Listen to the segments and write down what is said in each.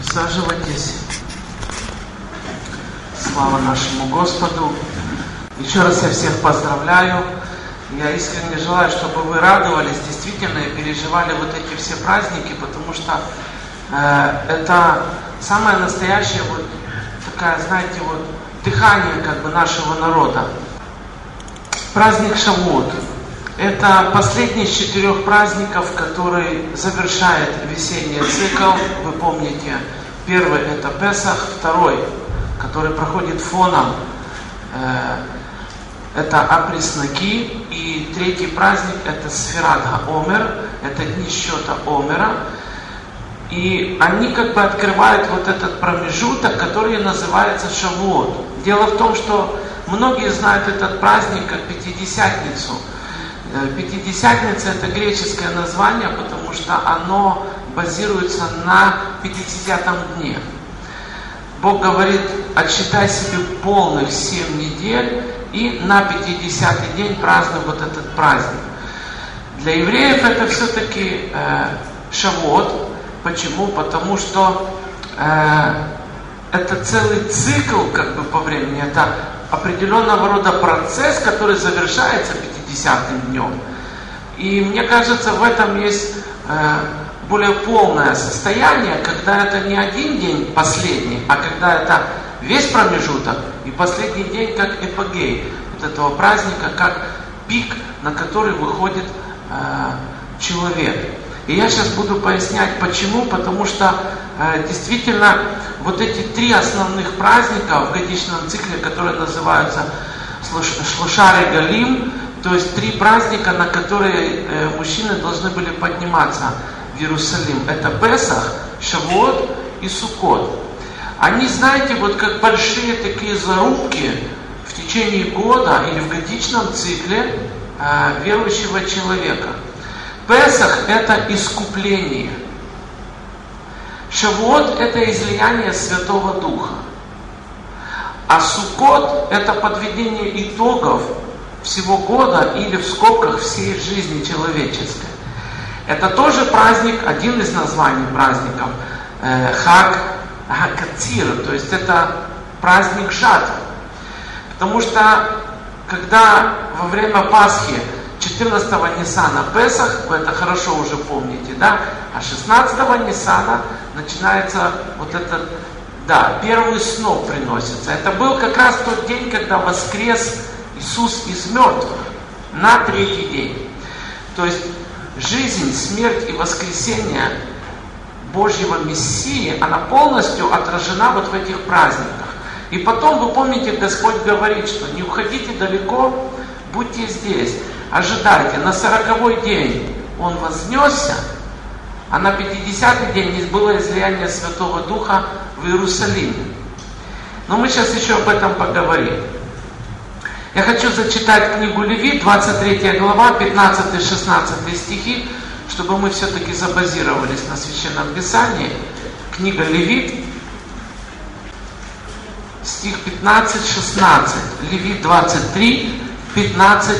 Присаживайтесь. Слава нашему Господу. Еще раз я всех поздравляю. Я искренне желаю, чтобы вы радовались действительно и переживали вот эти все праздники, потому что это самое настоящее вот такая, знаете, вот дыхание как бы нашего народа. Праздник Шавуот. Это последний из 4 праздников, который завершает весенний цикл. Вы помните, первый это Песах, второй, который проходит фоном, это опресноки, и третий праздник это Сфират ха-Омер, это дни счета Омера. И они как бы открывают вот этот промежуток, который называется Шавуот. Дело в том, что многие знают этот праздник как Пятидесятницу. Пятидесятница это греческое название, потому что оно базируется на 50-м дне. Бог говорит, отсчитай себе полных 7 недель и на 50-й день празднуй вот этот праздник. Для евреев это все-таки Шавуот. Почему? Потому что это целый цикл как бы по времени, это определенного рода процесс, который завершается 50-м днем. И мне кажется, в этом есть более полное состояние, когда это не один день последний, а когда это весь промежуток и последний день как эпогей вот этого праздника, как пик, на который выходит человек. И я сейчас буду пояснять почему, потому что действительно вот эти 3 основных праздника в годичном цикле, которые называются Шлоша Регалим, то есть 3 праздника, на которые мужчины должны были подниматься в Иерусалим. Это Песах, Шавуот и Суккот. Они, знаете, вот как большие такие зарубки в течение года или в годичном цикле верующего человека. Песах – это искупление. Шавуот – это излияние Святого Духа. А Суккот – это подведение итогов всего года или в скобках всей жизни человеческой. Это тоже праздник, один из названий праздников, Хаг ха-Кацир, то есть это праздник жатвы. Потому что когда во время Пасхи 14-го Ниссана Песах, вы это хорошо уже помните, да? А 16-го Ниссана начинается вот этот, да, первый сноп приносится. Это был как раз тот день, когда воскрес Иисус из мертвых на 3-й день. То есть жизнь, смерть и воскресение Божьего Мессии, она полностью отражена вот в этих праздниках. И потом, вы помните, Господь говорит, что не уходите далеко, будьте здесь. Ожидайте, на 40-й день Он вознесся, а на 50-й день было излияние Святого Духа в Иерусалиме. Но мы сейчас еще об этом поговорим. Я хочу зачитать книгу Левит, 23 глава, 15-16 стихи, чтобы мы все-таки забазировались на Священном Писании. Книга Левит, стих 15-16. Левит 23, 15-16.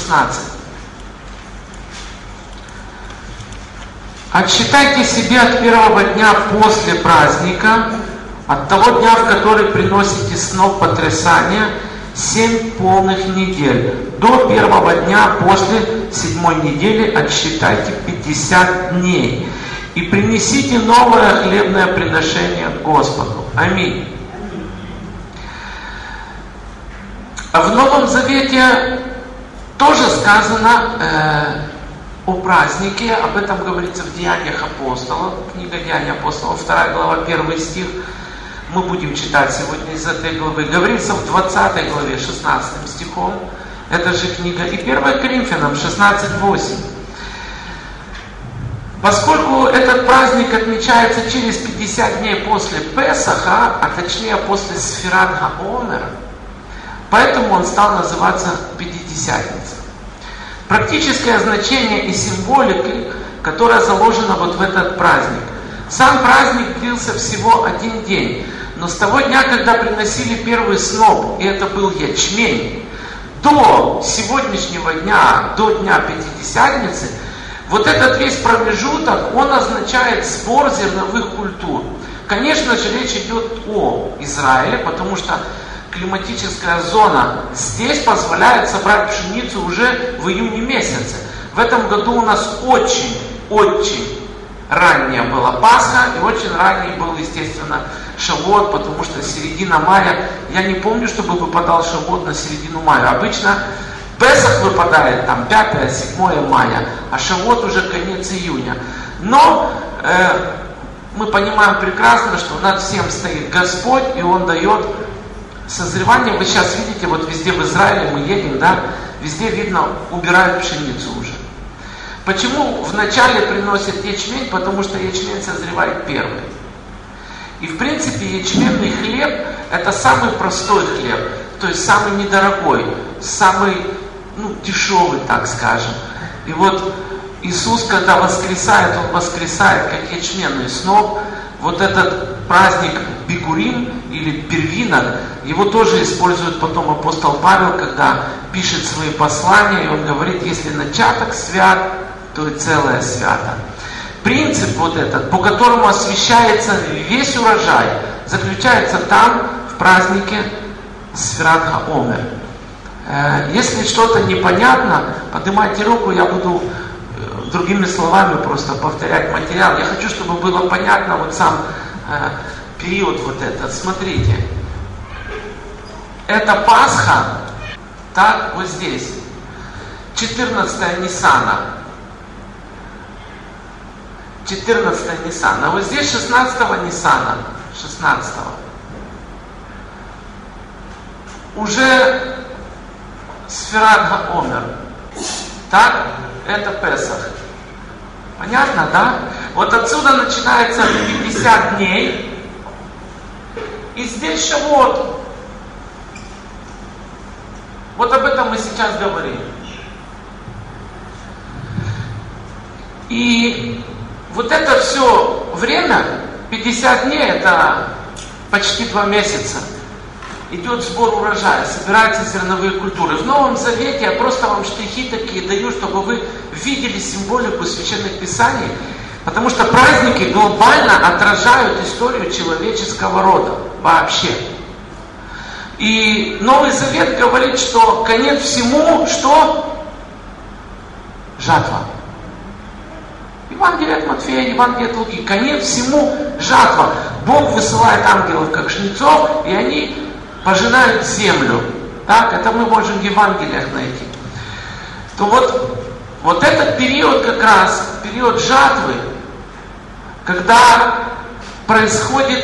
Отсчитайте себе от 1-го дня после праздника, от того дня, в который приносите сноп потрясания, 7 полных недель. До 1-го дня после 7-й недели отсчитайте 50 дней. И принесите новое хлебное приношение Господу. Аминь. А в Новом Завете тоже сказано о празднике, об этом говорится в Деяниях апостолов, книга Деяний апостолов, 2 глава, 1 стих, мы будем читать сегодня из этой главы, говорится в 20 главе, 16 стихом, это же книга, и 1 Коринфянам, 16:8. Поскольку этот праздник отмечается через 50 дней после Песаха, а точнее после Сфират ха-Омер, поэтому он стал называться Пятидесятница. Практическое значение и символика, которая заложена вот в этот праздник. Сам праздник длился всего 1 день, но с того дня, когда приносили первый сноп, и это был ячмень, до сегодняшнего дня, до дня Пятидесятницы, вот этот весь промежуток, он означает сбор зерновых культур. Конечно же, речь идет о Израиле, потому что климатическая зона здесь позволяет собрать пшеницу уже в июне месяце. В этом году у нас очень ранняя была Пасха, и очень ранний был, естественно, Шавуот, потому что середина мая, я не помню, чтобы выпадал Шавуот на середину мая. Обычно Песах выпадает там 5-7 мая, а Шавуот уже конец июня. Но мы понимаем прекрасно, что над всем стоит Господь, и Он дает созревание. Вы сейчас видите, вот везде в Израиле мы едем, да, везде видно, убирают пшеницу уже. Почему вначале приносят ячмень? Потому что ячмень созревает первый. И в принципе ячменный хлеб это самый простой хлеб, то есть самый недорогой, самый дешевый, так скажем. И вот Иисус, когда воскресает, Он воскресает как ячменный сноп. Вот этот праздник Бикурим или первинок, его тоже использует потом апостол Павел, когда пишет свои послания, и он говорит, если начаток свят, то и целое свято. Принцип вот этот, по которому освящается весь урожай, заключается там, в празднике Сфират ха-Омер. Если что-то непонятно, поднимайте руку, я буду другими словами просто повторять материал. Я хочу, чтобы было понятно вот сам период вот этот. Смотрите, это Пасха, так, вот здесь, 14 Ниссана. 14 Ниссана. А вот здесь 16 Ниссана. 16. Уже Сфират ха-Омер. Так, это Песах. Понятно, да? Вот отсюда начинается 50 дней. И здесь Шавуот. Вот об этом мы сейчас говорим. И вот это все время, 50 дней, это почти 2 месяца, идет сбор урожая, собираются зерновые культуры. В Новом Завете я просто вам штрихи такие даю, чтобы вы видели символику священных писаний, потому что праздники глобально отражают историю человеческого рода вообще. И Новый Завет говорит, что конец всему, что? Жатва. Евангелие от Матфея, Евангелие от Луки. Конец всему жатва. Бог высылает ангелов как жнецов, и они пожинают землю. Так, это мы можем в Евангелиях найти. То вот этот период как раз, период жатвы, когда происходит,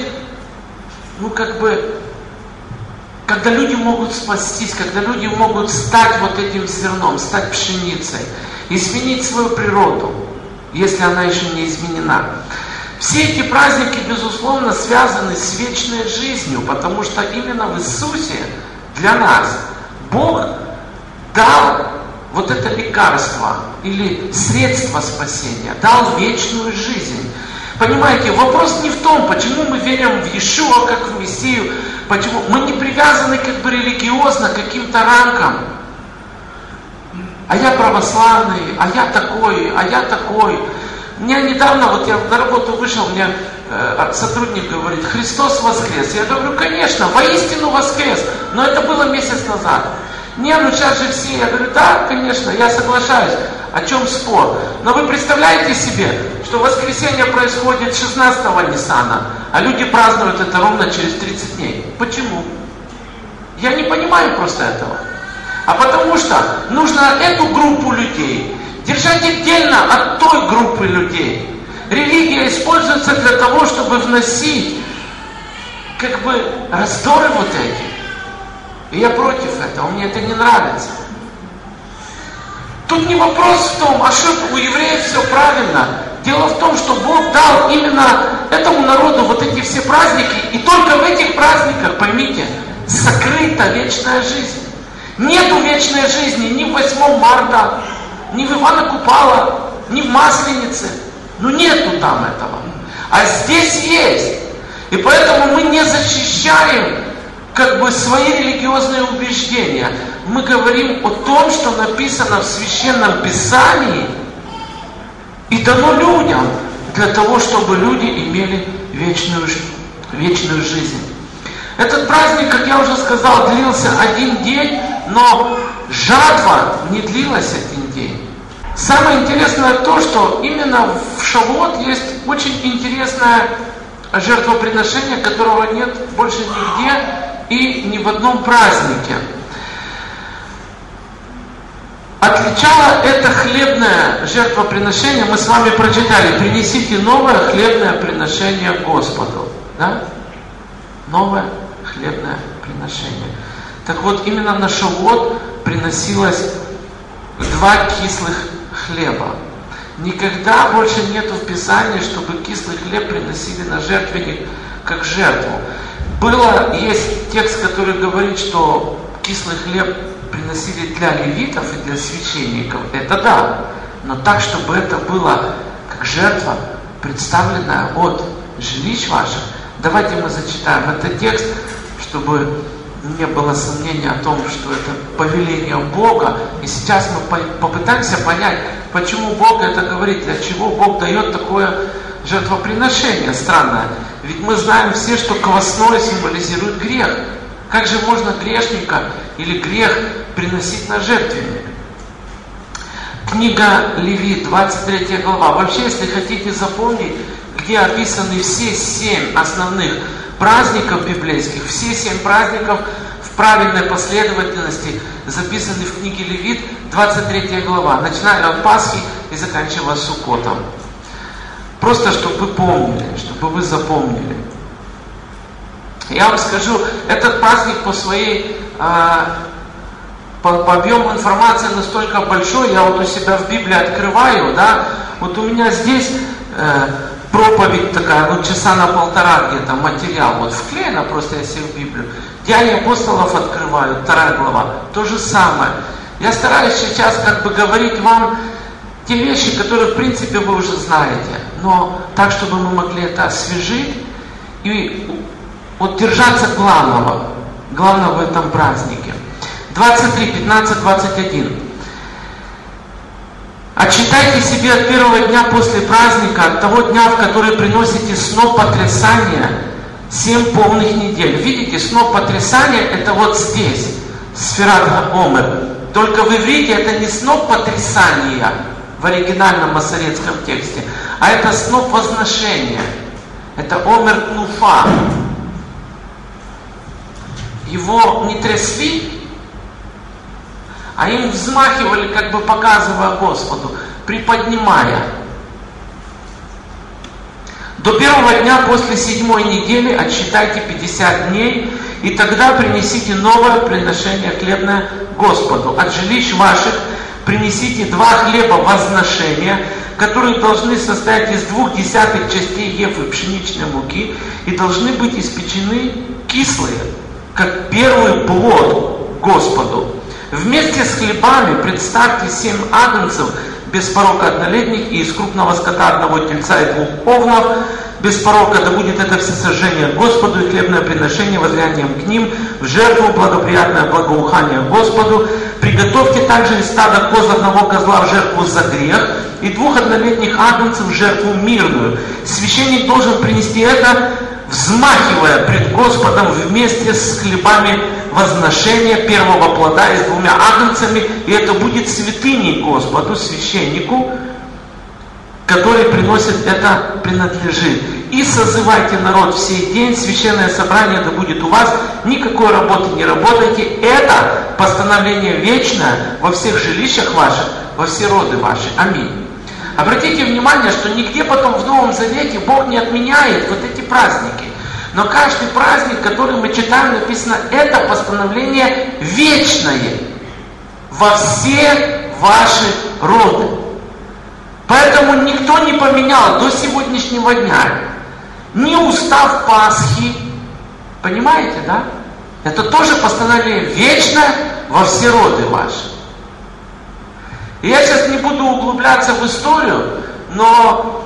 когда люди могут спастись, когда люди могут стать вот этим зерном, стать пшеницей, изменить свою природу, если она еще не изменена. Все эти праздники, безусловно, связаны с вечной жизнью, потому что именно в Иисусе для нас Бог дал вот это лекарство или средство спасения, дал вечную жизнь. Понимаете, вопрос не в том, почему мы верим в Иешуа как в Мессию, почему мы не привязаны религиозно к каким-то рамкам. А я православный, а я такой. Мне недавно, я на работу вышел, мне сотрудник говорит, Христос воскрес. Я говорю, конечно, воистину воскрес, но это было месяц назад. Сейчас же все, я говорю, да, конечно, я соглашаюсь. О чем спор? Но вы представляете себе, что воскресенье происходит 16-го Ниссана, а люди празднуют это ровно через 30 дней. Почему? Я не понимаю просто этого. А потому что нужно эту группу людей держать отдельно от той группы людей. Религия используется для того, чтобы вносить раздоры вот эти. И я против этого, мне это не нравится. Тут не вопрос в том, у евреев все правильно. Дело в том, что Бог дал именно этому народу вот эти все праздники, и только в этих праздниках, поймите, сокрыта вечная жизнь. Нету вечной жизни ни в 8 марта, ни в Ивана Купала, ни в Масленице. Нету там этого. А здесь есть. И поэтому мы не защищаем свои религиозные убеждения. Мы говорим о том, что написано в Священном Писании и дано людям. для того, чтобы люди имели вечную жизнь. Этот праздник, как я уже сказал, длился 1 день, но жатва не длилась 1 день. Самое интересное то, что именно в Шавуот есть очень интересное жертвоприношение, которого нет больше нигде и ни в одном празднике. Отличало это хлебное жертвоприношение, мы с вами прочитали: принесите новое хлебное приношение Господу. Да? Новое хлебное приношение. Так вот, именно на Шавуот приносилось 2 кислых хлеба. Никогда больше нету в Писании, чтобы кислый хлеб приносили на жертвенник как жертву. Есть текст, который говорит, что кислый хлеб приносили для левитов и для священников. Это да, но так, чтобы это было как жертва, представленная от жилищ ваших. Давайте мы зачитаем этот текст, чтобы не было сомнения о том, что это повеление Бога. И сейчас мы попытаемся понять, почему Бог это говорит, для чего Бог дает такое жертвоприношение странное. Ведь мы знаем все, что квасное символизирует грех. Как же можно грешника или грех приносить на жертвенник? Книга Левит, 23 глава. Вообще, если хотите запомнить, где описаны все 7 основных праздников библейских, все 7 праздников в правильной последовательности записаны в книге Левит, 23 глава, начиная от Пасхи и заканчивая Суккотом. Просто, чтобы вы помнили, чтобы вы запомнили. Я вам скажу, этот праздник по объему информации настолько большой, я вот у себя в Библии открываю, да, вот у меня здесь проповедь такая, часа на 1,5 где-то материал, вот вклеено просто я себе в Библию. Деяния апостолов открываю, 2 глава, то же самое. Я стараюсь сейчас говорить вам те вещи, которые в принципе вы уже знаете, но так, чтобы мы могли это освежить и вот держаться главного в этом празднике. 23, 15, 21. Отсчитайте себе от 1-го дня после праздника, от того дня, в который приносите сноп потрясания, 7 полных недель. Видите, сноп потрясания это вот здесь, сферат омер. Только в иврите это не сноп потрясания в оригинальном масоретском тексте, а это сноп возношения. Это омер тнуфа. Его не трясли, а им взмахивали, показывая Господу, приподнимая. До 1-го дня после 7-й недели отсчитайте 50 дней, и тогда принесите новое приношение хлебное Господу. От жилищ ваших принесите 2 хлеба возношения, которые должны состоять из 2/10 частей ефы пшеничной муки и должны быть испечены кислые, как первый плод Господу. Вместе с хлебами представьте 7 агнцев без порока однолетних и из крупного скота 1 тельца и 2 овнов без порока, да будет это всесожжение Господу и хлебное приношение возлиянием к ним в жертву, благоприятное благоухание Господу. Приготовьте также из стада коз 1 козла в жертву за грех и 2 однолетних агнцев в жертву мирную. Священник должен принести это, взмахивая пред Господом вместе с хлебами возношения первого плода и с 2 агнцами, и это будет святыней Господу, священнику, который приносит это, принадлежит. И созывайте народ в сей день, священное собрание да будет у вас, никакой работы не работайте, это постановление вечное во всех жилищах ваших, во все роды ваши. Аминь. Обратите внимание, что нигде потом в Новом Завете Бог не отменяет вот эти праздники. Но каждый праздник, который мы читаем, написано, это постановление вечное во все ваши роды. Поэтому никто не поменял до сегодняшнего дня ни устав Пасхи, понимаете, да? Это тоже постановление вечное во все роды ваши. И я сейчас не буду углубляться в историю, но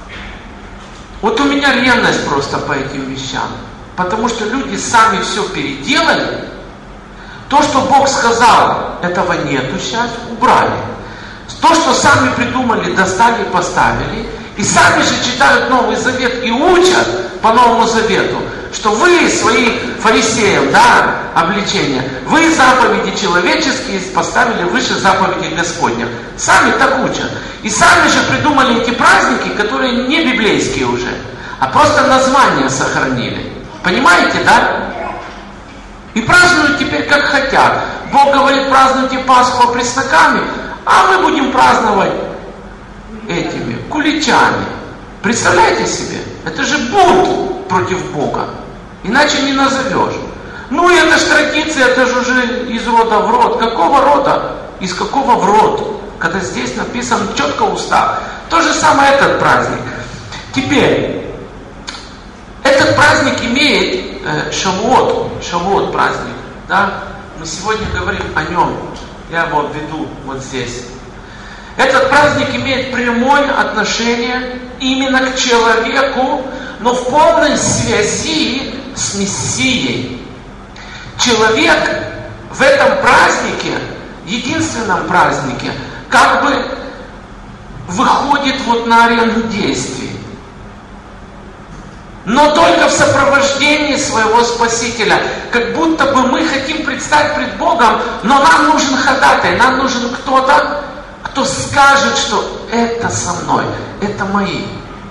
вот у меня ревность просто по этим вещам. Потому что люди сами все переделали. То, что Бог сказал, этого нету сейчас, убрали. То, что сами придумали, достали, поставили. И сами же читают Новый Завет и учат по Новому Завету, что вы свои фарисеям, да, обличения, вы заповеди человеческие поставили выше заповедей Господних. Сами так учат. И сами же придумали эти праздники, которые не библейские уже, а просто названия сохранили. Понимаете, да? И празднуют теперь как хотят. Бог говорит, празднуйте Пасху пресноками, а мы будем праздновать этими куличами. Представляете себе? Это же бунт против Бога. Иначе не назовешь. Ну это ж традиция, это же уже из рода в род. Какого рода? Из какого в род? Когда здесь написано четко устав. То же самое этот праздник. Теперь, этот праздник имеет Шавуот праздник. Да? Мы сегодня говорим о нем. Я его введу вот здесь. Этот праздник имеет прямое отношение именно к человеку, но в полной связи с Мессией. Человек в этом празднике, единственном празднике, как бы выходит вот на арену действий. Но только в сопровождении своего Спасителя. Как будто бы мы хотим предстать пред Богом, но нам нужен ходатай, нам нужен кто-то, кто скажет, что это со мной, это мои.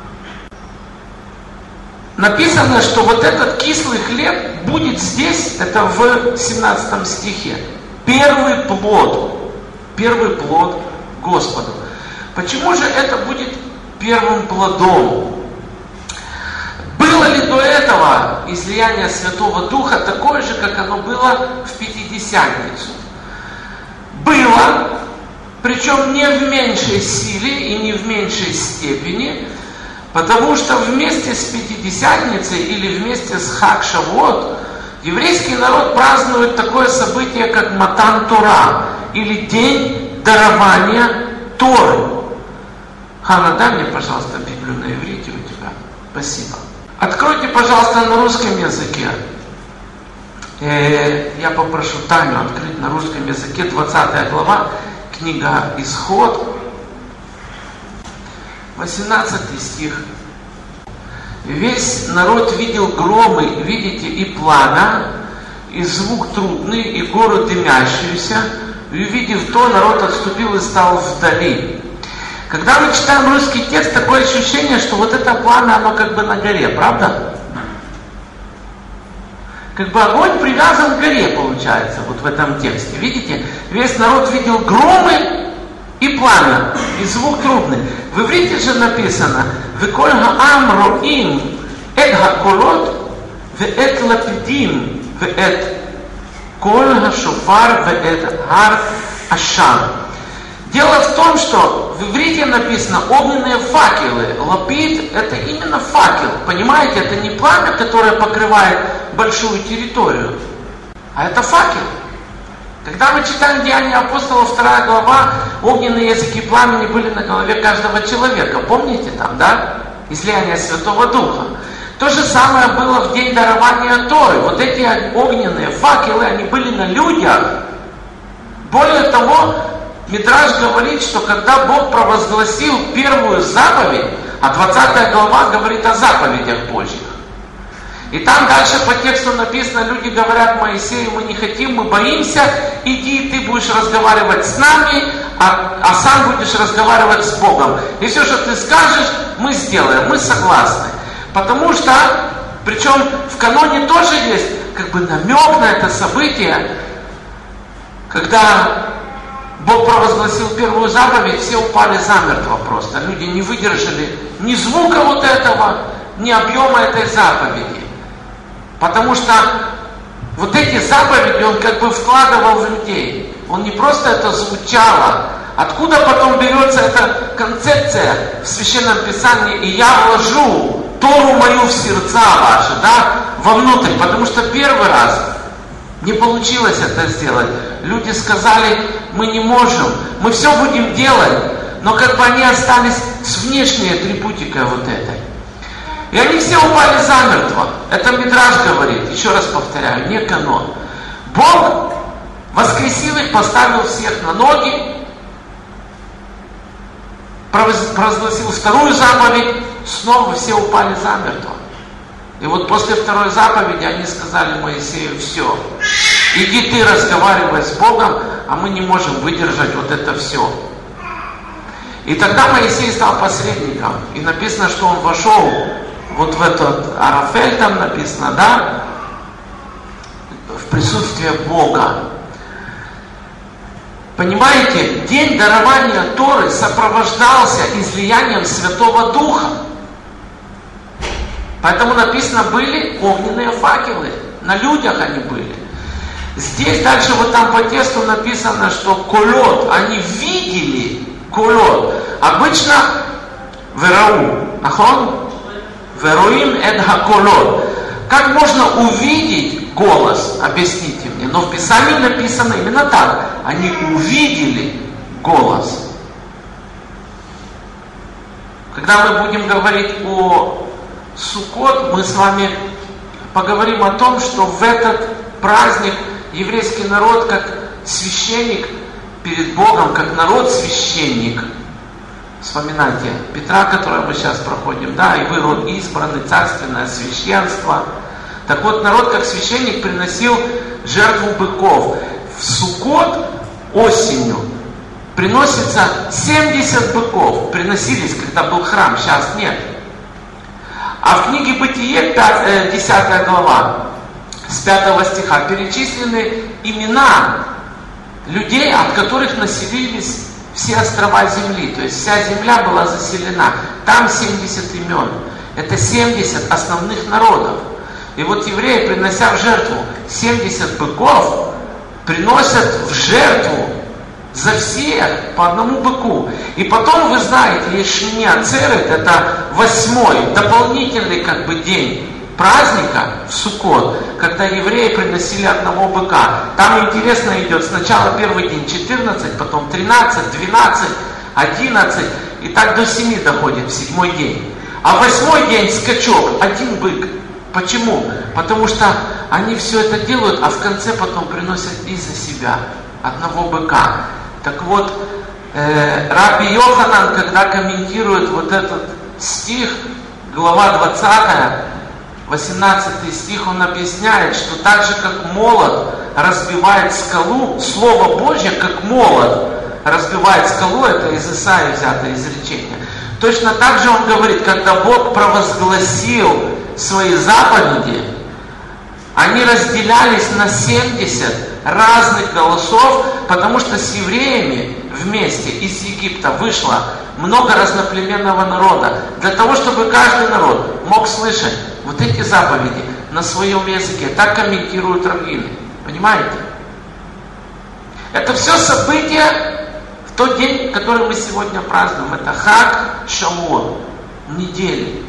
Написано, что вот этот кислый хлеб будет здесь, это в 17 стихе. Первый плод Господу. Почему же это будет первым плодом? Было ли до этого излияние Святого Духа такое же, как оно было в Пятидесятницу? Было, причем не в меньшей силе и не в меньшей степени, потому что вместе с Пятидесятницей или вместе с Хаг Шавуот еврейский народ празднует такое событие, как Матан Тора, или День дарования Торы. Ханна, дай мне, пожалуйста, Библию на иврите у тебя. Спасибо. Откройте, пожалуйста, на русском языке. Я попрошу Таню открыть на русском языке 20 глава, книга Исход, 18 стих. Весь народ видел громы, видите, и пламя, и звук трубный, и гору дымящуюся, и увидев то, народ отступил и стал вдали. Когда мы читаем русский текст, такое ощущение, что вот это пламя, оно как бы на горе, правда? Как бы огонь привязан к горе, получается, вот в этом тексте. Видите? Весь народ видел громы и пламя, и звук трубный. В иврите же написано: «Веколь хаам роим эт хаколот, веэт лапидим, веэт коль хашофар, веэт хар ашан». Дело в том, что в иврите написано огненные факелы. Лапид — это именно факел. Понимаете, это не пламя, которое покрывает большую территорию, а это факел. Когда мы читаем Деяния апостолов, 2 глава, огненные языки пламени были на голове каждого человека. Помните там, да? Излияние Святого Духа. То же самое было в день дарования Торы. Вот эти огненные факелы, они были на людях. Более того, Мидраш говорит, что когда Бог провозгласил первую заповедь, а 20 глава говорит о заповедях Божьих. И там дальше по тексту написано, люди говорят Моисею: мы не хотим, мы боимся, иди, ты будешь разговаривать с нами, а сам будешь разговаривать с Богом. И все, что ты скажешь, мы сделаем, мы согласны. Потому что, причем в каноне тоже есть как бы намек на это событие, когда Бог провозгласил первую заповедь, все упали замертво просто. Люди не выдержали ни звука вот этого, ни объема этой заповеди. Потому что вот эти заповеди он как бы вкладывал в людей. Он не просто это звучало. Откуда потом берется эта концепция в Священном Писании: «И я вложу Тору мою в сердца ваши», да, вовнутрь. Потому что первый раз не получилось это сделать. Люди сказали: мы не можем, мы все будем делать, но как бы они остались с внешней атрибутикой вот этой. И они все упали замертво. Это Мидраш говорит, еще раз повторяю, не канон. Бог воскресил их, поставил всех на ноги. провозгласил вторую заповедь, снова все упали замертво. И вот после второй заповеди они сказали Моисею: все, иди ты разговаривай с Богом, а мы не можем выдержать вот это все. И тогда Моисей стал посредником. И написано, что он вошел вот в этот Арафель, там написано, да, в присутствие Бога. Понимаете, день дарования Торы сопровождался излиянием Святого Духа. Поэтому написано, были огненные факелы. На людях они были. Здесь дальше вот там по тексту написано, что колот, они видели колот. Обычно верау, нахон? Веруим эд хаколот. Как можно увидеть голос? Объясните мне. Но в Писании написано именно так. Они увидели голос. Когда мы будем говорить о Суккот, мы с вами поговорим о том, что в этот праздник еврейский народ, как священник перед Богом, как народ-священник. Вспоминайте Петра, который мы сейчас проходим, да, и вы род избранный, царственное священство. Так вот, народ, как священник, приносил жертву быков. В Суккот осенью приносится 70 быков. Приносились, когда был храм, сейчас нет. А в книге Бытие, 10 глава, с 5 стиха, перечислены имена людей, от которых населились все острова земли. То есть вся земля была заселена. Там 70 имен. Это 70 основных народов. И вот евреи, принося в жертву 70 быков, приносят в жертву за всех по одному быку. И потом, вы знаете, есть Шмини Ацерет, это 8-й, дополнительный день праздника в Суккот, когда евреи приносили одного быка. Там интересно идет, сначала первый день 14, потом 13, 12, 11, и так до 7 доходит в 7-й день. А в 8-й день скачок, один бык. Почему? Потому что они все это делают, а в конце потом приносят из-за себя одного быка. Так вот, Рабби Йоханан, когда комментирует вот этот стих, глава 20, 18 стих, он объясняет, что так же, как молот разбивает скалу, Слово Божье, как молот разбивает скалу, это из Исаии взято изречение. Точно так же он говорит, когда Бог провозгласил свои заповеди, они разделялись на 70 разных голосов, потому что с евреями вместе из Египта вышло много разноплеменного народа. Для того, чтобы каждый народ мог слышать вот эти заповеди на своем языке. Так комментируют раввины. Понимаете? Это все события в тот день, который мы сегодня празднуем. Это Хаг Шавуот, недели.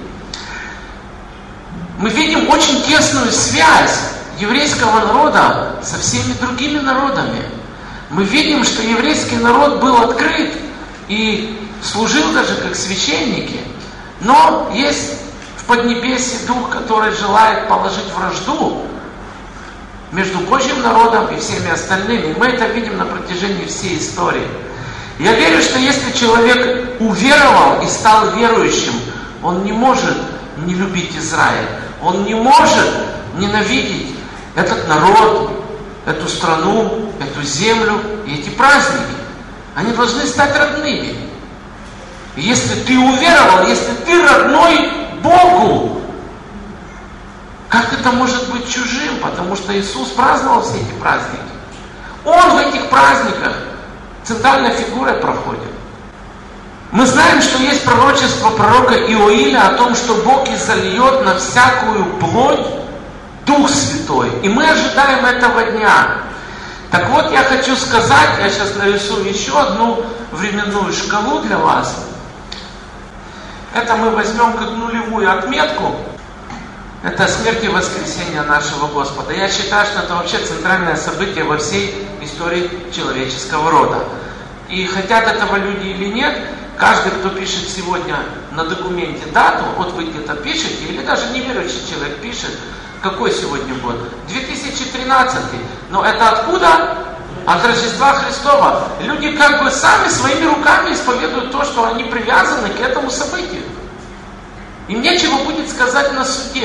Мы видим очень тесную связь еврейского народа со всеми другими народами. Мы видим, что еврейский народ был открыт и служил даже как священники. Но есть в Поднебесье дух, который желает положить вражду между Божьим народом и всеми остальными. Мы это видим на протяжении всей истории. Я верю, что если человек уверовал и стал верующим, он не может не любить Израиль. Он не может ненавидеть этот народ, эту страну, эту землю и эти праздники. Они должны стать родными. И если ты уверовал, если ты родной Богу, как это может быть чужим? Потому что Иисус праздновал все эти праздники. Он в этих праздниках центральной фигурой проходит. Мы знаем, что есть пророчество пророка Иоиля о том, что Бог изольет на всякую плоть Дух Святой. И мы ожидаем этого дня. Так вот, я хочу сказать, я сейчас нарисую еще одну временную шкалу для вас. Это мы возьмем как нулевую отметку. Это смерть и воскресение нашего Господа. Я считаю, что это вообще центральное событие во всей истории человеческого рода. И хотят этого люди или нет, каждый, кто пишет сегодня на документе дату, вот вы где-то пишете, или даже неверующий человек пишет, какой сегодня год? 2013. Но это откуда? от Рождества Христова, люди как бы сами своими руками исповедуют то, что они привязаны к этому событию. Им нечего будет сказать на суде.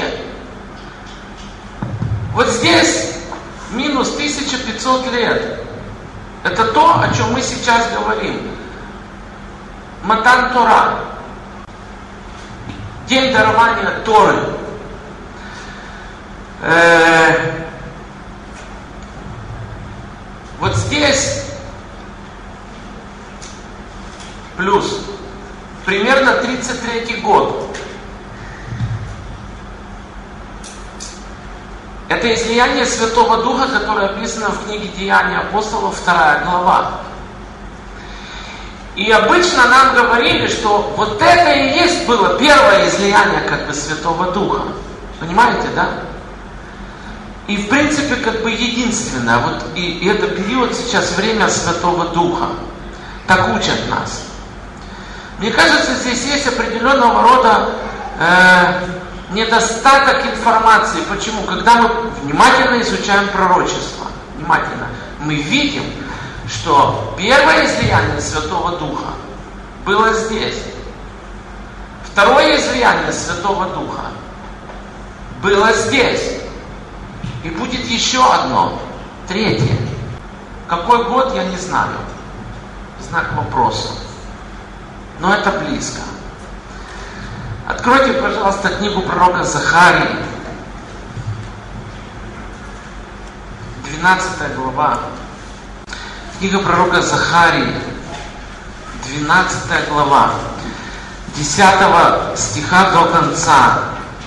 Вот здесь минус 1500 лет. Это то, о чем мы сейчас говорим. Матан Тора. День дарования Торы. Вот здесь плюс примерно 33 год. Это излияние Святого Духа, которое описано в книге Деяния апостолов, 2 глава. И обычно нам говорили, что вот это и есть было первое излияние как бы Святого Духа. Понимаете, да? И в принципе как бы единственное. Вот и это период сейчас время Святого Духа. Так учат нас. Мне кажется, здесь есть определенного рода недостаток информации. Почему? Когда мы внимательно изучаем пророчество, мы видим, что первое излияние Святого Духа было здесь. Второе излияние Святого Духа было здесь. И будет еще одно, третье. Какой год, я не знаю. Знак вопроса. Но это близко. Откройте, пожалуйста, книгу пророка Захарии. 12 глава. Книга пророка Захарии. 12 глава. 10 стиха до конца.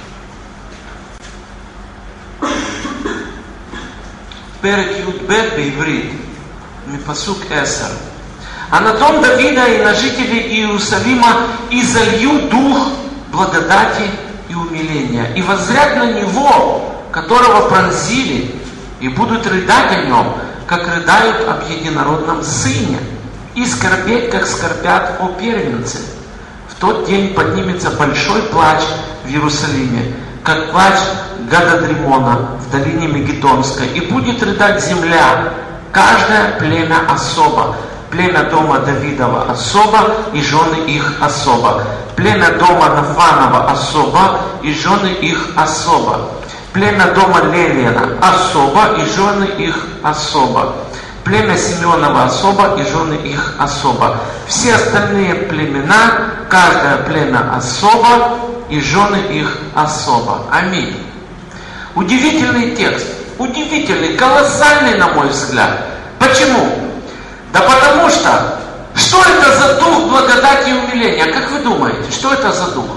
Перек Юд-бет бейврит. Мипасук Эсер. А на дом Давида и на жителей Иерусалима изолью дух благодати и умиления, и воззрят на него, которого пронзили, и будут рыдать о нем, как рыдают об единородном сыне, и скорбеть, как скорбят о первенце. В тот день поднимется большой плач в Иерусалиме, как плач Гададримона в долине Мегидонской, и будет рыдать земля, каждое племя особо, племя дома Давидова особо, и жены их особо, племя дома Нафанова особо, и жены их особо, племя дома Левиена особо, и жены их особо, племя Симеонова особо, и жены их особо. Все остальные племена, каждое племя особо, и жены их особо. Аминь. Удивительный текст, удивительный, колоссальный, на мой взгляд. Почему? Да потому что это за дух благодати и умиления? Как вы думаете, что это за дух?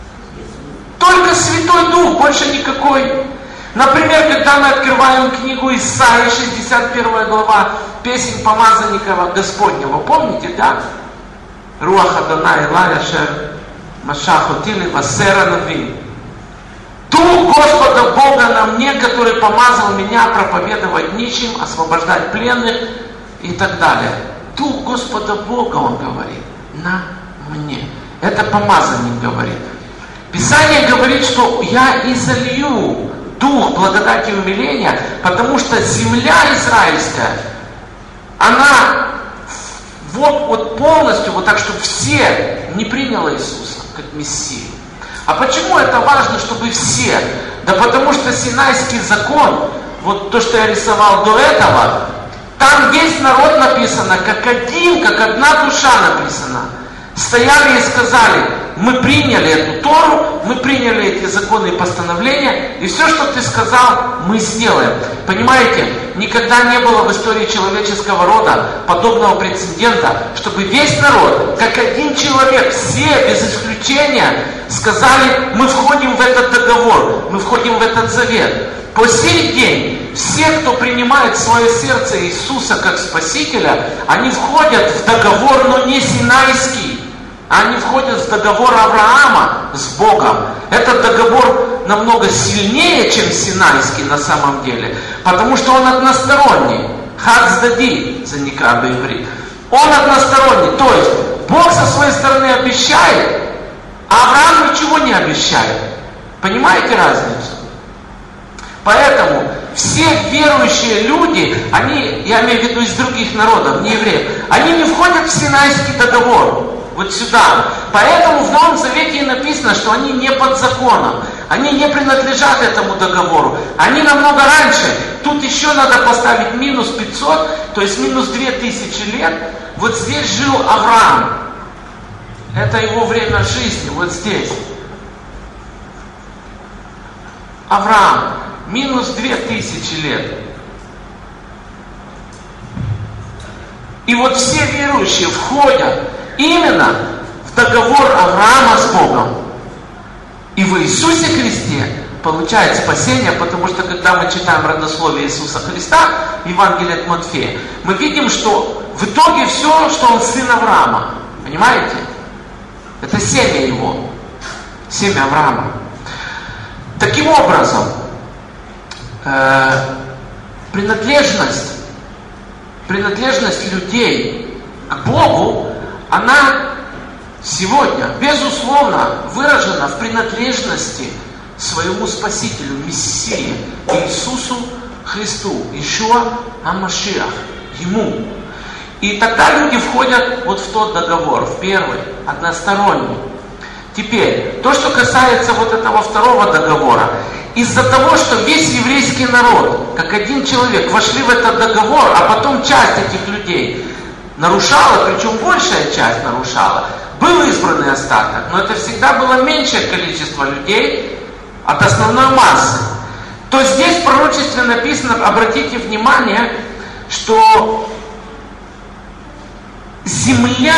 Только Святой Дух, больше никакой. Например, когда мы открываем книгу Исаии, 61 глава, песнь помазанника Господнего, помните, да? Руах Адонай Элай Ашер Машах Отили Васера Навим. Дух Господа Бога на мне, который помазал меня проповедовать нищим, освобождать пленных и так далее. Дух Господа Бога, он говорит, на мне. Это помазанник говорит. Писание говорит, что я изолью дух благодати и умиления, потому что земля израильская, она вот полностью, вот так, чтобы все не приняла Иисуса как Мессию. А почему это важно, чтобы все? Да потому что Синайский закон, вот то, что я рисовал до этого, там весь народ написано, как один, как одна душа написана. Стояли и сказали, мы приняли эту Тору, мы приняли эти законы и постановления, и все, что ты сказал, мы сделаем. Понимаете, никогда не было в истории человеческого рода подобного прецедента, чтобы весь народ, как один человек, все без исключения, сказали, мы входим в этот договор, мы входим в этот завет. По сей день все, кто принимает в свое сердце Иисуса как Спасителя, они входят в договор, но не синайский. Они входят в договор Авраама с Богом. Этот договор намного сильнее, чем синайский на самом деле, потому что он односторонний. Хацдади, заникра б-иврит. Он односторонний, то есть Бог со своей стороны обещает, а Авраам ничего не обещает. Понимаете разницу? Поэтому все верующие люди, они, я имею в виду из других народов, не евреев, они не входят в Синайский договор, вот сюда. Поэтому в Новом Завете и написано, что они не под законом, они не принадлежат этому договору, они намного раньше. Тут еще надо поставить минус 500, то есть минус 2000 лет. Вот здесь жил Авраам. Это его время жизни, вот здесь. Авраам. Минус 2000 лет. И вот все верующие входят именно в договор Авраама с Богом. И в Иисусе Христе получает спасение, потому что когда мы читаем родословие Иисуса Христа, Евангелие от Матфея, мы видим, что в итоге все, что он сын Авраама. Понимаете? Это семя его. Семя Авраама. Таким образом, принадлежность людей к Богу, она сегодня, безусловно, выражена в принадлежности своему Спасителю, Мессии, Иисусу Христу, Иешуа ха-Машиах, Ему. И тогда люди входят вот в тот договор, в первый, односторонний. Теперь, то, что касается вот этого второго договора, из-за того, что весь еврейский народ, как один человек, вошли в этот договор, а потом часть этих людей нарушала, причем большая часть нарушала, был избранный остаток, но это всегда было меньшее количество людей от основной массы, то здесь в пророчестве написано, обратите внимание, что земля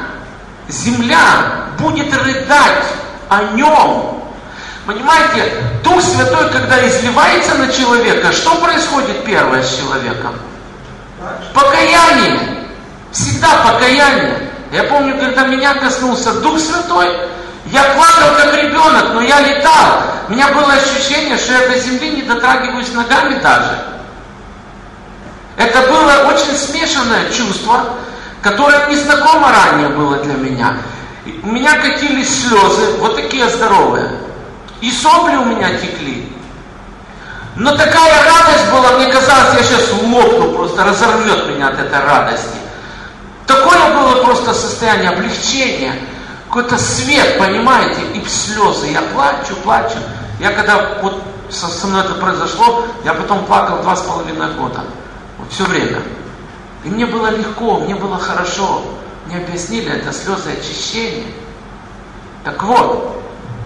будет рыдать о нем. Понимаете, Дух Святой, когда изливается на человека, что происходит первое с человеком? Покаяние. Всегда покаяние. Я помню, когда меня коснулся Дух Святой, я плакал как ребенок, но я летал. У меня было ощущение, что я до земли не дотрагиваюсь ногами даже. Это было очень смешанное чувство, которое незнакомо ранее было для меня. У меня катились слезы, вот такие здоровые. И сопли у меня текли. Но такая радость была, мне казалось, я сейчас лопну, просто разорвет меня от этой радости. Такое было просто состояние облегчения, какой-то свет, понимаете, и слезы. Я плачу. Я когда вот со мной это произошло, я потом плакал 2,5 года. Вот все время. И мне было легко, мне было хорошо. Мне объяснили, это слезы очищения. Так вот,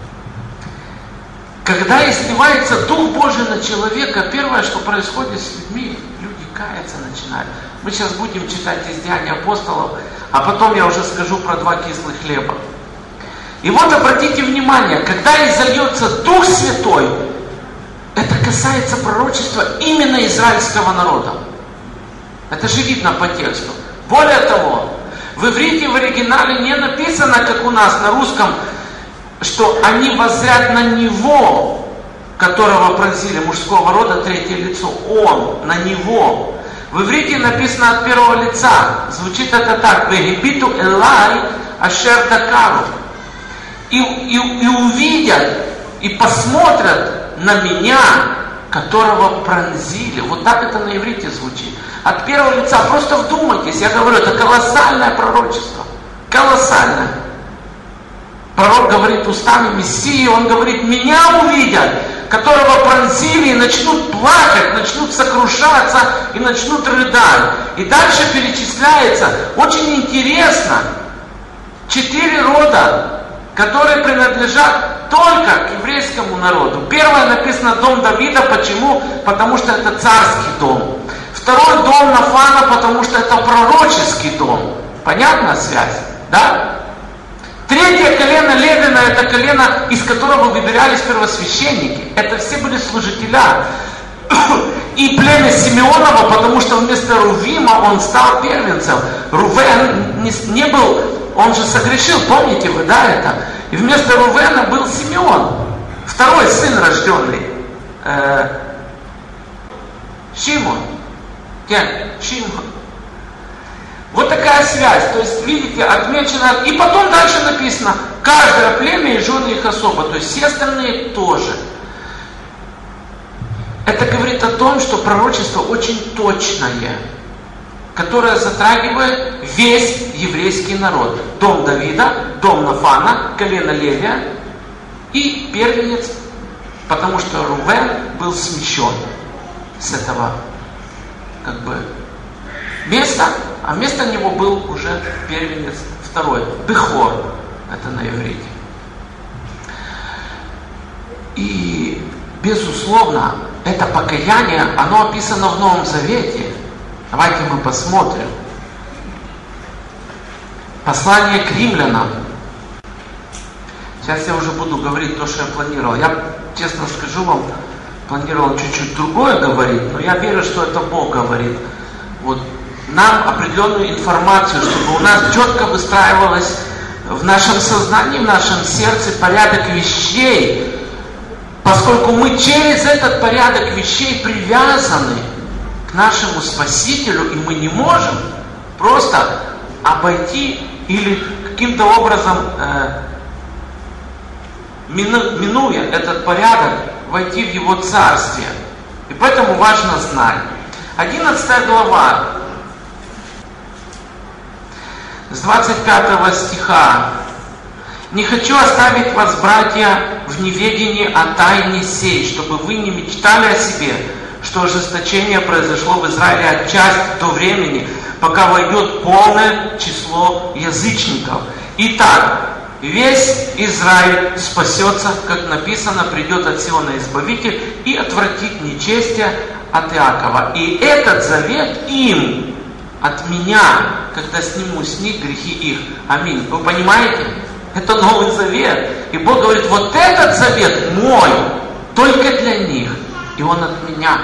когда изливается Дух Божий на человека, первое, что происходит с людьми, люди каяться начинают. Мы сейчас будем читать из Деяний апостолов, а потом я уже скажу про 2 кислых хлеба. И вот обратите внимание, когда изольется Дух Святой, это касается пророчества именно израильского народа. Это же видно по тексту. Более того, в иврите, в оригинале не написано, как у нас на русском, что они воззрят на Него, которого пронзили, мужского рода, третье лицо. Он, на Него. В иврите написано от первого лица. Звучит это так. «Вегибиту элай ашер такару». И увидят, и посмотрят на меня, которого пронзили. Вот так это на иврите звучит. От первого лица. Просто вдумайтесь. Я говорю, это колоссальное пророчество. Колоссальное. Пророк говорит устами Мессии, он говорит, меня увидят, которого пронзили, и начнут плакать, начнут сокрушаться, и начнут рыдать. И дальше перечисляется, очень интересно, 4 рода, которые принадлежат только к еврейскому народу. Первое написано дом Давида, почему? Потому что это царский дом. Второй дом Нафана, потому что это пророческий дом. Понятна связь? Да? Третье колено Левина, это колено, из которого выбирались первосвященники. Это все были служителя. И племя Симеонова, потому что вместо Рувима он стал первенцем. Рувен не был, он же согрешил, помните вы, да, это? И вместо Рувена был Симеон, второй сын рожденный. Шимон. Шимон. Вот такая связь, то есть, видите, отмечено, и потом дальше написано, каждое племя и жены их особо, то есть все остальные тоже. Это говорит о том, что пророчество очень точное, которое затрагивает весь еврейский народ. Дом Давида, дом Нафана, колено Левия и первенец, потому что Рувен был смещен с этого места, а вместо него был уже первенец второй, Бехор, это на иврите. И, безусловно, это покаяние, оно описано в Новом Завете. Давайте мы посмотрим. Послание к римлянам. Сейчас я уже буду говорить то, что я планировал. Я, честно скажу вам, планировал чуть-чуть другое говорить, но я верю, что это Бог говорит. Вот нам определенную информацию, чтобы у нас четко выстраивалось в нашем сознании, в нашем сердце порядок вещей, поскольку мы через этот порядок вещей привязаны к нашему Спасителю, и мы не можем просто обойти или каким-то образом, минуя этот порядок, войти в Его Царствие. И поэтому важно знать. 11 глава, с 25 стиха. «Не хочу оставить вас, братья, в неведении о тайне сей, чтобы вы не мечтали о себе, что ожесточение произошло в Израиле отчасти до времени, пока войдет полное число язычников. Итак, весь Израиль спасется, как написано, придет от Сиона Избавитель и отвратит нечестие от Иакова. И этот завет им от меня, когда сниму с них грехи их». Аминь. Вы понимаете? Это Новый Завет. И Бог говорит, вот этот завет мой, только для них. И он от меня.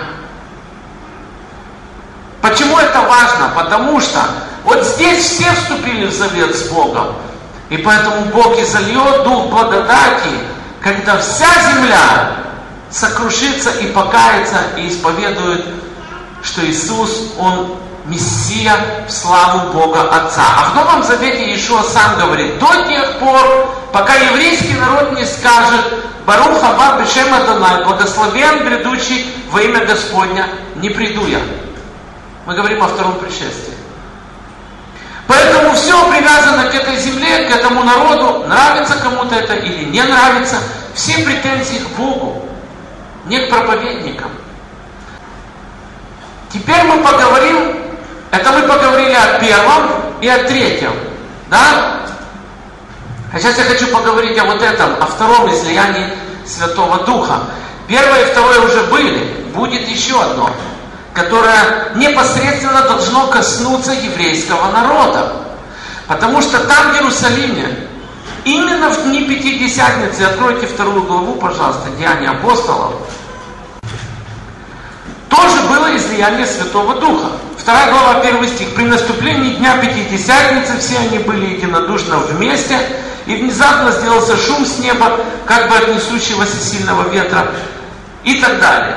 Почему это важно? Потому что вот здесь все вступили в завет с Богом. И поэтому Бог изольет дух благодати, когда вся земля сокрушится и покается, и исповедует, что Иисус, Он Мессия в славу Бога Отца. А в Новом Завете Иешуа сам говорит, до тех пор, пока еврейский народ не скажет «Барух хаба бешем Адонай», «Благословен грядущий во имя Господня», не приду я. Мы говорим о втором пришествии. Поэтому все привязано к этой земле, к этому народу, нравится кому-то это или не нравится. Все претензии к Богу, не к проповедникам. Теперь мы поговорим, это мы поговорили о первом и о третьем, да? А сейчас я хочу поговорить о вот этом, о втором излиянии Святого Духа. Первое и второе уже были, будет еще одно, которое непосредственно должно коснуться еврейского народа. Потому что там, в Иерусалиме, именно в дни Пятидесятницы, откройте 2 главу, пожалуйста, Деяния апостолов, тоже было излияние Святого Духа. 2 глава, 1 стих. «При наступлении дня Пятидесятницы все они были единодушно вместе, и внезапно сделался шум с неба, как бы от несущегося сильного ветра», и так далее.